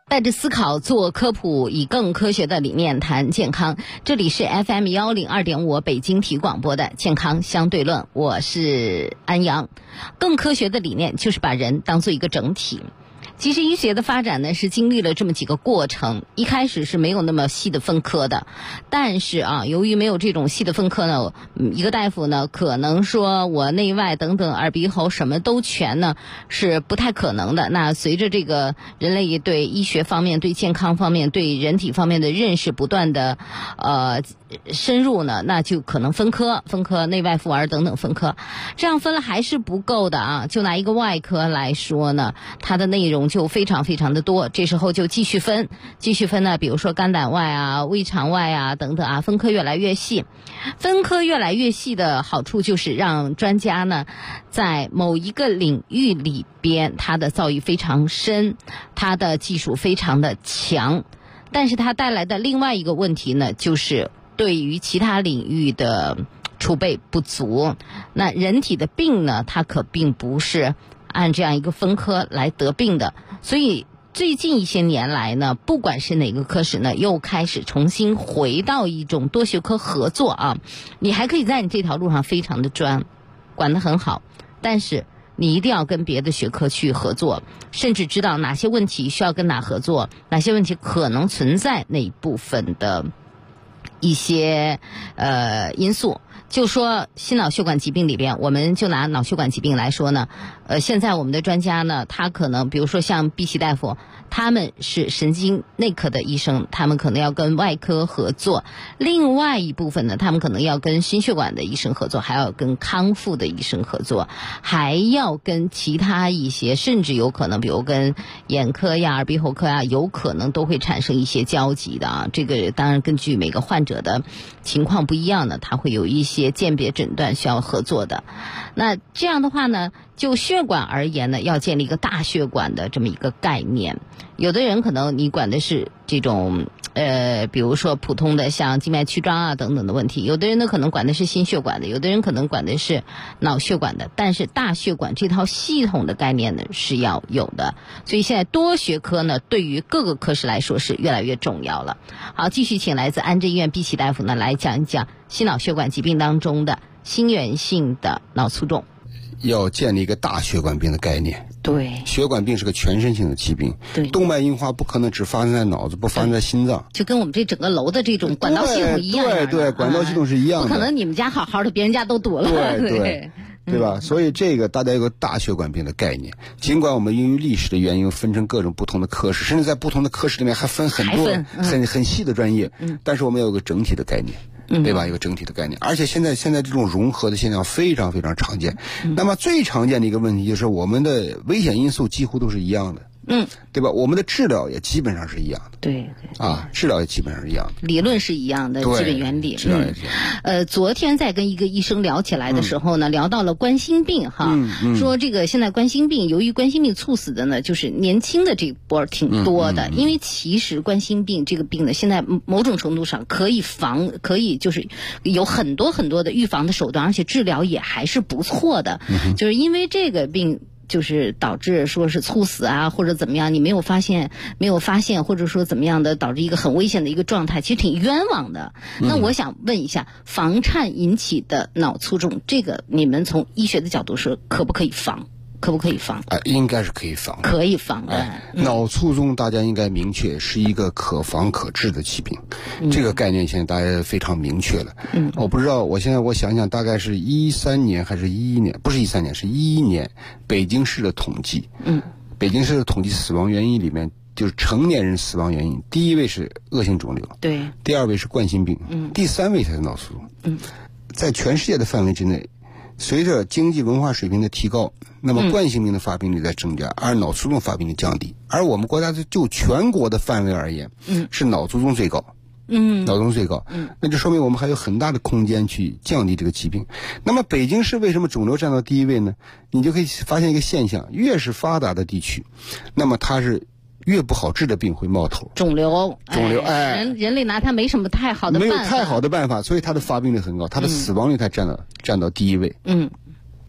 带着思考做科普，以更科学的理念谈健康。这里是 FM 102.5北京体育广播的健康相对论，我是安阳。更科学的理念就是把人当做一个整体。其实医学的发展呢是经历了这么几个过程，一开始是没有那么细的分科的，但是由于没有这种细的分科呢，一个大夫呢可能说我内外等等耳鼻喉什么都全呢是不太可能的。那随着这个人类对医学方面、对健康方面、对人体方面的认识不断的深入呢，那就可能分科内外妇儿等等分科，这样分了还是不够的就拿一个外科来说呢，它的内容就非常非常的多，这时候就继续分呢，比如说肝胆外胃肠外等等分科越来越细。分科越来越细的好处就是让专家呢在某一个领域里边他的造诣非常深，他的技术非常的强，但是它带来的另外一个问题呢，就是对于其他领域的储备不足。那人体的病呢，它可并不是按这样一个分科来得病的，所以最近一些年来呢，不管是哪个科室呢，又开始重新回到一种多学科合作你还可以在你这条路上非常的专，管得很好，但是你一定要跟别的学科去合作，甚至知道哪些问题需要跟哪合作，哪些问题可能存在那一部分的一些因素。就说心脑血管疾病里边，我们就拿脑血管疾病来说呢，现在我们的专家呢，他可能比如说像毕希大夫，他们是神经内科的医生，他们可能要跟外科合作，另外一部分呢，他们可能要跟心血管的医生合作，还要跟康复的医生合作，还要跟其他一些，甚至有可能比如跟眼科耳鼻喉科有可能都会产生一些交集的这个当然根据每个患者的情况不一样呢，他会有一些鉴别诊断需要合作的。那这样的话呢，就血管而言呢，要建立一个大血管的这么一个概念。有的人可能你管的是这种比如说普通的像静脉曲张等等的问题，有的人呢可能管的是心血管的，有的人可能管的是脑血管的，但是大血管这套系统的概念呢是要有的。所以现在多学科呢对于各个科室来说是越来越重要了。好，继续请来自安贞医院毕奇大夫呢来讲一讲心脑血管疾病当中的心源性的脑卒中。 要建立一个大血管病的概念。 对， 血管病是个全身性的疾病。 对， 动脉硬化不可能只发生在脑子，不发生在心脏， 就跟我们这整个楼的这种管道系统一样。 对，管道系统是一样的。 不可能你们家好好的，别人家都堵了。 对吧？所以这个大家有个大血管病的概念。尽管我们由于历史的原因分成各种不同的科室，甚至在不同的科室里面还分很多很细的专业，但是我们有个整体的概念。对吧？一个整体的概念，而且现在这种融合的现象非常非常常见。那么最常见的一个问题就是我们的危险因素几乎都是一样的。对吧？我们的治疗也基本上是一样的。 对治疗也基本上是一样的， 理论是一样的，基本原理。 治疗也是一样的。 昨天在跟一个医生聊起来的时候呢，聊到了冠心病说这个现在冠心病，由于冠心病猝死的呢，就是年轻的这一波挺多的。因为其实冠心病这个病呢，现在某种程度上可以就是有很多很多的预防的手段，而且治疗也还是不错的。就是因为这个病就是导致说是猝死或者怎么样，你没有发现，或者说怎么样的导致一个很危险的一个状态，其实挺冤枉的。那我想问一下，房颤引起的脑卒中，这个你们从医学的角度说可不可以防？ 应该是可以防的。 可以防的。 脑卒中大家应该明确是一个可防可治的疾病，这个概念现在大家非常明确了。我不知道，我想想，大概是13年还是11年？不是13年，是11年。北京市的统计，北京市的统计死亡原因里面，就是成年人死亡原因，第一位是恶性肿瘤， 对， 第二位是冠心病，第三位才是脑卒中。在全世界的范围之内，随着经济文化水平的提高，那么冠心病的发病率在增加，而脑卒中发病率降低。而我们国家就全国的范围而言，是脑卒中最高。脑卒中最高，那就说明我们还有很大的空间去降低这个疾病。那么北京市为什么肿瘤占到第一位呢？你就可以发现一个现象，越是发达的地区，那么它是越不好治的病会冒头。 肿瘤，人类拿它没什么太好的办法， 没有太好的办法，所以它的发病率很高，它的死亡率才占到第一位。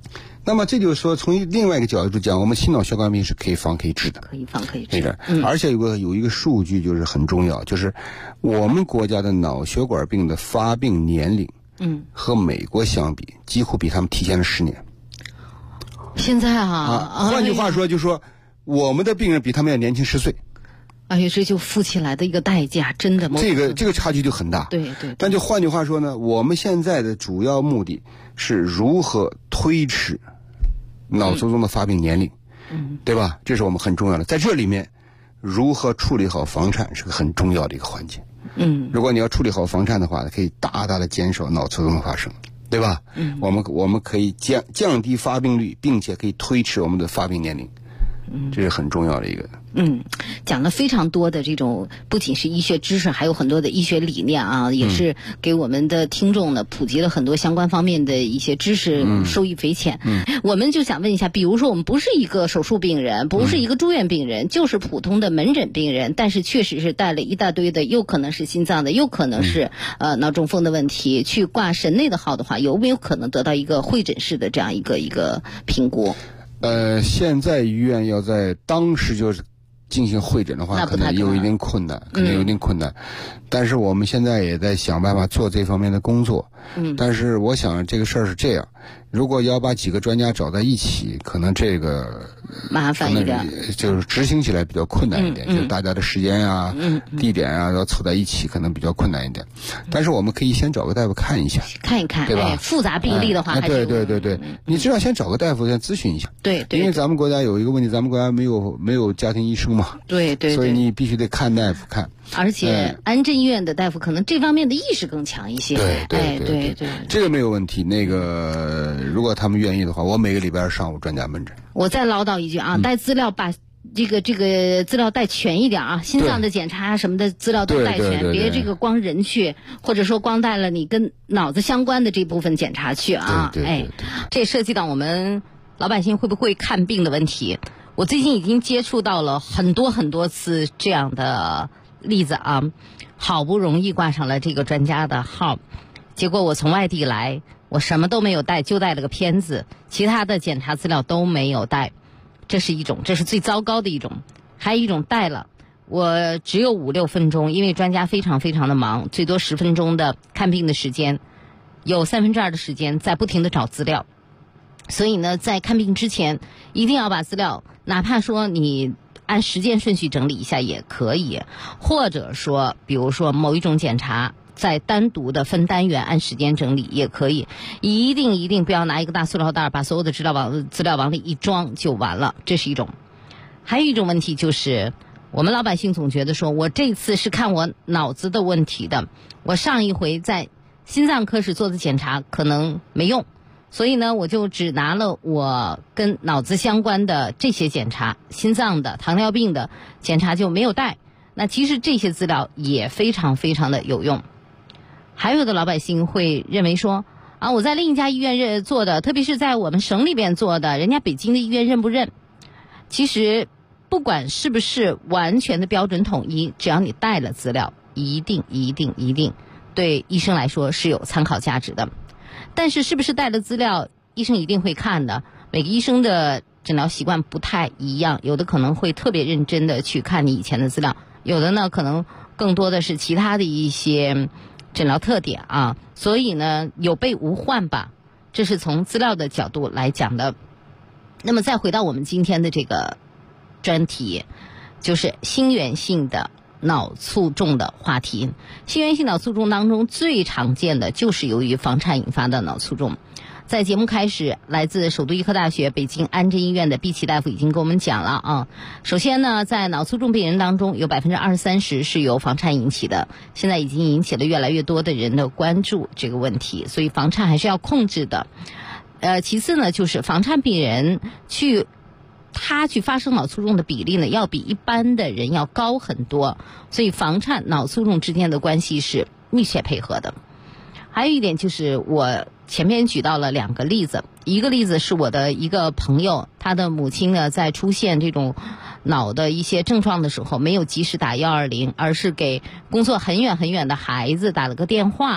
那么这就是说，从另外一个角度讲，我们心脑血管病是可以防可以治的， 可以防可以治。 而且有一个数据就是很重要，就是我们国家的脑血管病的发病年龄，和美国相比，几乎比他们提前了10年。 现在换句话说，就是说我们的病人比他们要年轻10岁。 哎呀，这就付起来的一个代价，真的。 这个差距就很大。 对。 但就换句话说呢，我们现在的主要目的是如何推迟脑卒中的发病年龄，对吧？这是我们很重要的。在这里面，如何处理好房颤是个很重要的一个环节。如果你要处理好房颤的话，可以大大的减少脑卒中的发生，对吧？我们可以降低发病率，并且可以推迟我们的发病年龄。这是很重要的一个。 讲了非常多的这种，不仅是医学知识，还有很多的医学理念啊，也是给我们的听众呢普及了很多相关方面的一些知识，受益匪浅。我们就想问一下，比如说我们不是一个手术病人，不是一个住院病人，就是普通的门诊病人，但是确实是带了一大堆的，又可能是心脏的，又可能是脑中风的问题，去挂神内的号的话，有没有可能得到一个会诊式的这样一个评估？ 现在医院要在当时就是进行会诊的话，可能有一定困难，但是我们现在也在想办法做这方面的工作。但是我想这个事儿是这样，如果要把几个专家找在一起，可能这个麻烦一点， 就是执行起来比较困难一点，就是大家的时间啊、地点啊要凑在一起，可能比较困难一点。但是我们可以先找个大夫看一下， 对吧？复杂病例的话， 对，你至少先找个大夫先咨询一下。 对， 因为咱们国家有一个问题，咱们国家没有家庭医生嘛。对，所以你必须得看大夫看。 而且安贞医院的大夫可能这方面的意识更强一些。对， 这个没有问题。如果他们愿意的话，我每个礼拜二上午专家门诊。 我再唠叨一句啊，带资料把这个资料带全一点啊，心脏的检查什么的资料都带全，别这个光人去，或者说光带了你跟脑子相关的这部分检查去啊。这涉及到我们老百姓会不会看病的问题。我最近已经接触到了很多次这样的例子啊，好不容易挂上了这个专家的号，结果我从外地来，我什么都没有带，就带了个片子，其他的检查资料都没有带。这是最糟糕的一种。还有一种带了，我只有5-6分钟，因为专家非常非常的忙，最多10分钟的看病的时间，有2/3的时间在不停的找资料。所以呢，在看病之前一定要把资料，哪怕说你按时间顺序整理一下也可以，或者说比如说某一种检查再单独的分单元按时间整理也可以，一定不要拿一个大塑料袋把所有的资料往里一装就完了，这是一种。还有一种问题就是我们老百姓总觉得说，我这次是看我脑子的问题的，我上一回在心脏科室做的检查可能没用，所以呢我就只拿了我跟脑子相关的这些检查，心脏的、糖尿病的检查就没有带。那其实这些资料也非常非常的有用。还有的老百姓会认为说啊，我在另一家医院做的，特别是在我们省里边做的，人家北京的医院认不认？其实不管是不是完全的标准统一，只要你带了资料，一定对医生来说是有参考价值的。但是是不是带了资料，医生一定会看的。每个医生的诊疗习惯不太一样，有的可能会特别认真的去看你以前的资料，有的呢可能更多的是其他的一些诊疗特点啊。所以呢，有备无患吧，这是从资料的角度来讲的。那么再回到我们今天的这个专题，就是心源性的脑卒中的话题。心源性脑卒中当中最常见的就是由于房颤引发的脑卒中。在节目开始，来自首都医科大学北京安贞医院的毕奇大夫已经跟我们讲了啊。首先呢，在脑卒中病人当中，有20%-30%是由房颤引起的，现在已经引起了越来越多的人的关注这个问题，所以房颤还是要控制的。其次呢，就是房颤病人去发生脑卒中的比例呢，要比一般的人要高很多，所以房颤脑卒中之间的关系是密切配合的。还有一点就是我前面举到了2个例子，一个例子是我的一个朋友，他的母亲呢在出现这种脑的一些症状的时候，没有及时打120，而是给工作很远的孩子打了个电话，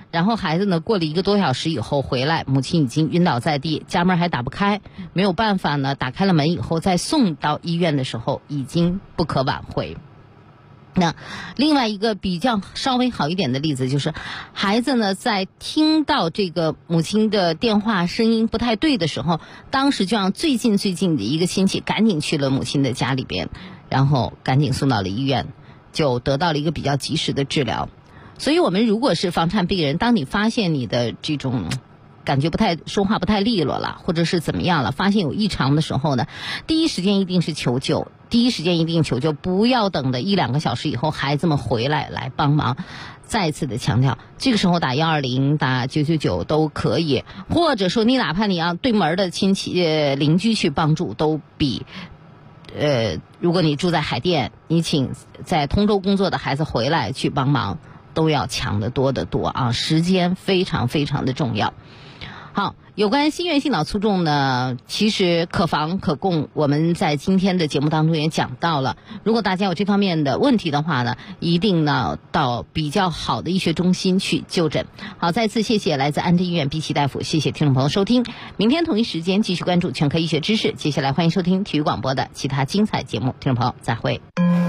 然后孩子呢过了1个多小时以后回来，母亲已经晕倒在地，家门还打不开，没有办法呢，打开了门以后再送到医院的时候已经不可挽回。那另外一个比较稍微好一点的例子就是，孩子呢在听到这个母亲的电话声音不太对的时候，当时就让最近的一个亲戚赶紧去了母亲的家里边，然后赶紧送到了医院，就得到了一个比较及时的治疗。所以我们如果是房颤病人，当你发现你的这种感觉说话不太利落了，或者是怎么样了，发现有异常的时候呢，第一时间一定求救，不要等的1-2个小时以后孩子们回来帮忙。再次的强调，这个时候打120打999都可以，或者说你哪怕你让对门的亲戚邻居去帮助，都比如果你住在海淀，你请在通州工作的孩子回来去帮忙都要强得多啊！时间非常非常的重要。好，有关心源性脑卒中呢，其实可防可控，我们在今天的节目当中也讲到了。如果大家有这方面的问题的话呢，一定呢到比较好的医学中心去就诊。好，再次谢谢来自安定医院毕奇大夫，谢谢听众朋友收听。明天同一时间继续关注全科医学知识，接下来欢迎收听体育广播的其他精彩节目。听众朋友再会。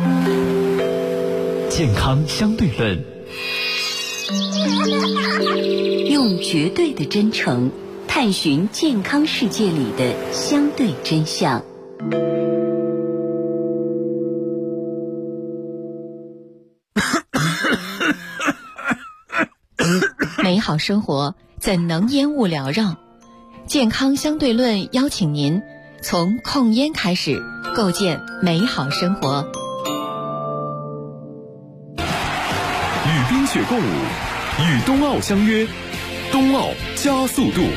健康相对论， 用绝对的真诚探寻健康世界里的相对真相。美好生活怎能烟雾缭绕？健康相对论邀请您从控烟开始，构建美好生活。 与冰雪共舞，与冬奥相约，冬奥加速度。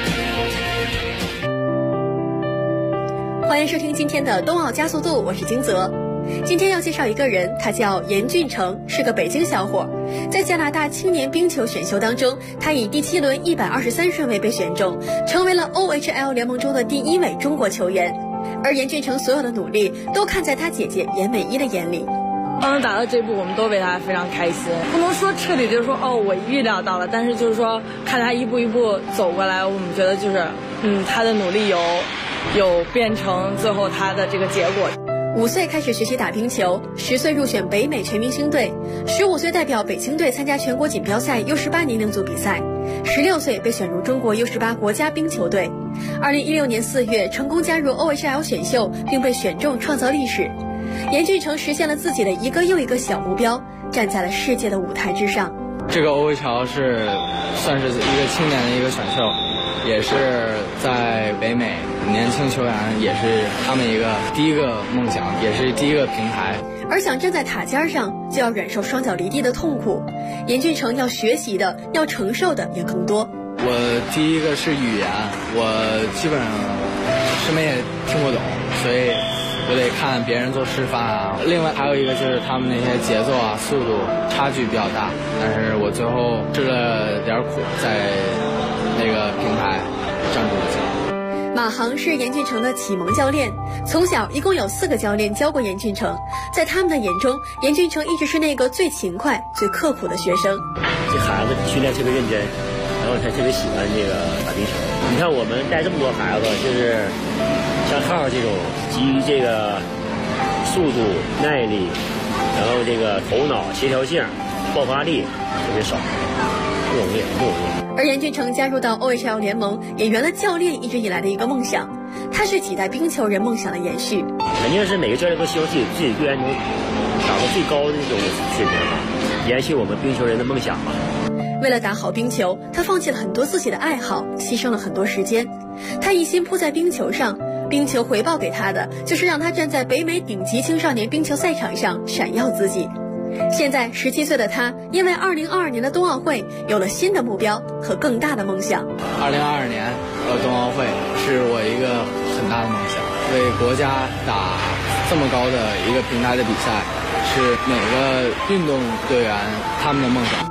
欢迎收听今天的冬奥加速度，我是金泽。今天要介绍一个人，他叫严俊成，是个北京小伙。在加拿大青年冰球选秀当中，他以第7轮123顺位被选中，成为了 OHL 联盟中的第1位中国球员。而严俊成所有的努力都看在他姐姐严美一的眼里。 能达到这步，我们都为他非常开心。不能说彻底就是说我预料到了，但是就是说看他一步一步走过来，我们觉得就是他的努力有变成最后他的这个结果。 5岁开始学习打冰球，10岁入选北美全明星队，15岁代表北京队参加全国锦标赛 U18 年龄组比赛，16岁被选入中国 U18 国家冰球队。2016年4月成功加入 OHL 选秀，并被选中创造历史。严俊成实现了自己的一个又一个小目标，站在了世界的舞台之上。 这个 OHL 是算是一个青年的一个选秀，也是在北美年轻球员也是他们一个第一个梦想，也是第一个平台。 而想站在塔尖上，就要忍受双脚离地的痛苦。严俊成要学习的、要承受的也更多。 我第一个是语言，我基本上什么也听不懂，所以我得看别人做示范啊。另外还有一个就是他们那些节奏啊、速度差距比较大，但是我最后吃了点苦，在那个平台站住了脚。 马航是严俊成的启蒙教练，从小一共有4个教练教过严俊成，在他们的眼中，严俊成一直是那个最勤快、最刻苦的学生。 这孩子训练特别认真，然后他特别喜欢这个打冰球。你看我们带这么多孩子，就是像浩这种基于这个速度、耐力，然后这个头脑协调性、爆发力特别少，不容易。 而严俊成加入到 OHL 联盟，也圆了教练一直以来的一个梦想。他是几代冰球人梦想的延续。 肯定是每个教练都希望自己队员能达到最高的那种水平，延续我们冰球人的梦想嘛。 为了打好冰球，他放弃了很多自己的爱好，牺牲了很多时间。他一心扑在冰球上，冰球回报给他的就是让他站在北美顶级青少年冰球赛场上闪耀自己。现在17岁的他，因为2022年的冬奥会有了新的目标和更大的梦想。 2022年冬奥会是我一个很大的梦想，为国家打这么高的一个平台的比赛，是每个运动队员他们的梦想。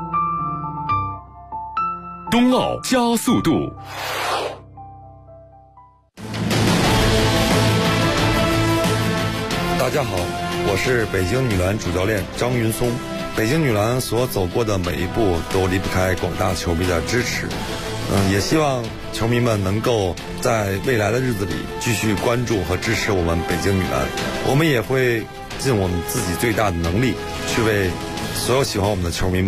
冬奥加速度。 大家好，我是北京女篮主教练张云松。 北京女篮所走过的每一步都离不开广大球迷的支持。也希望球迷们能够在未来的日子里继续关注和支持我们北京女篮。我们也会尽我们自己最大的能力去为所有喜欢我们的球迷们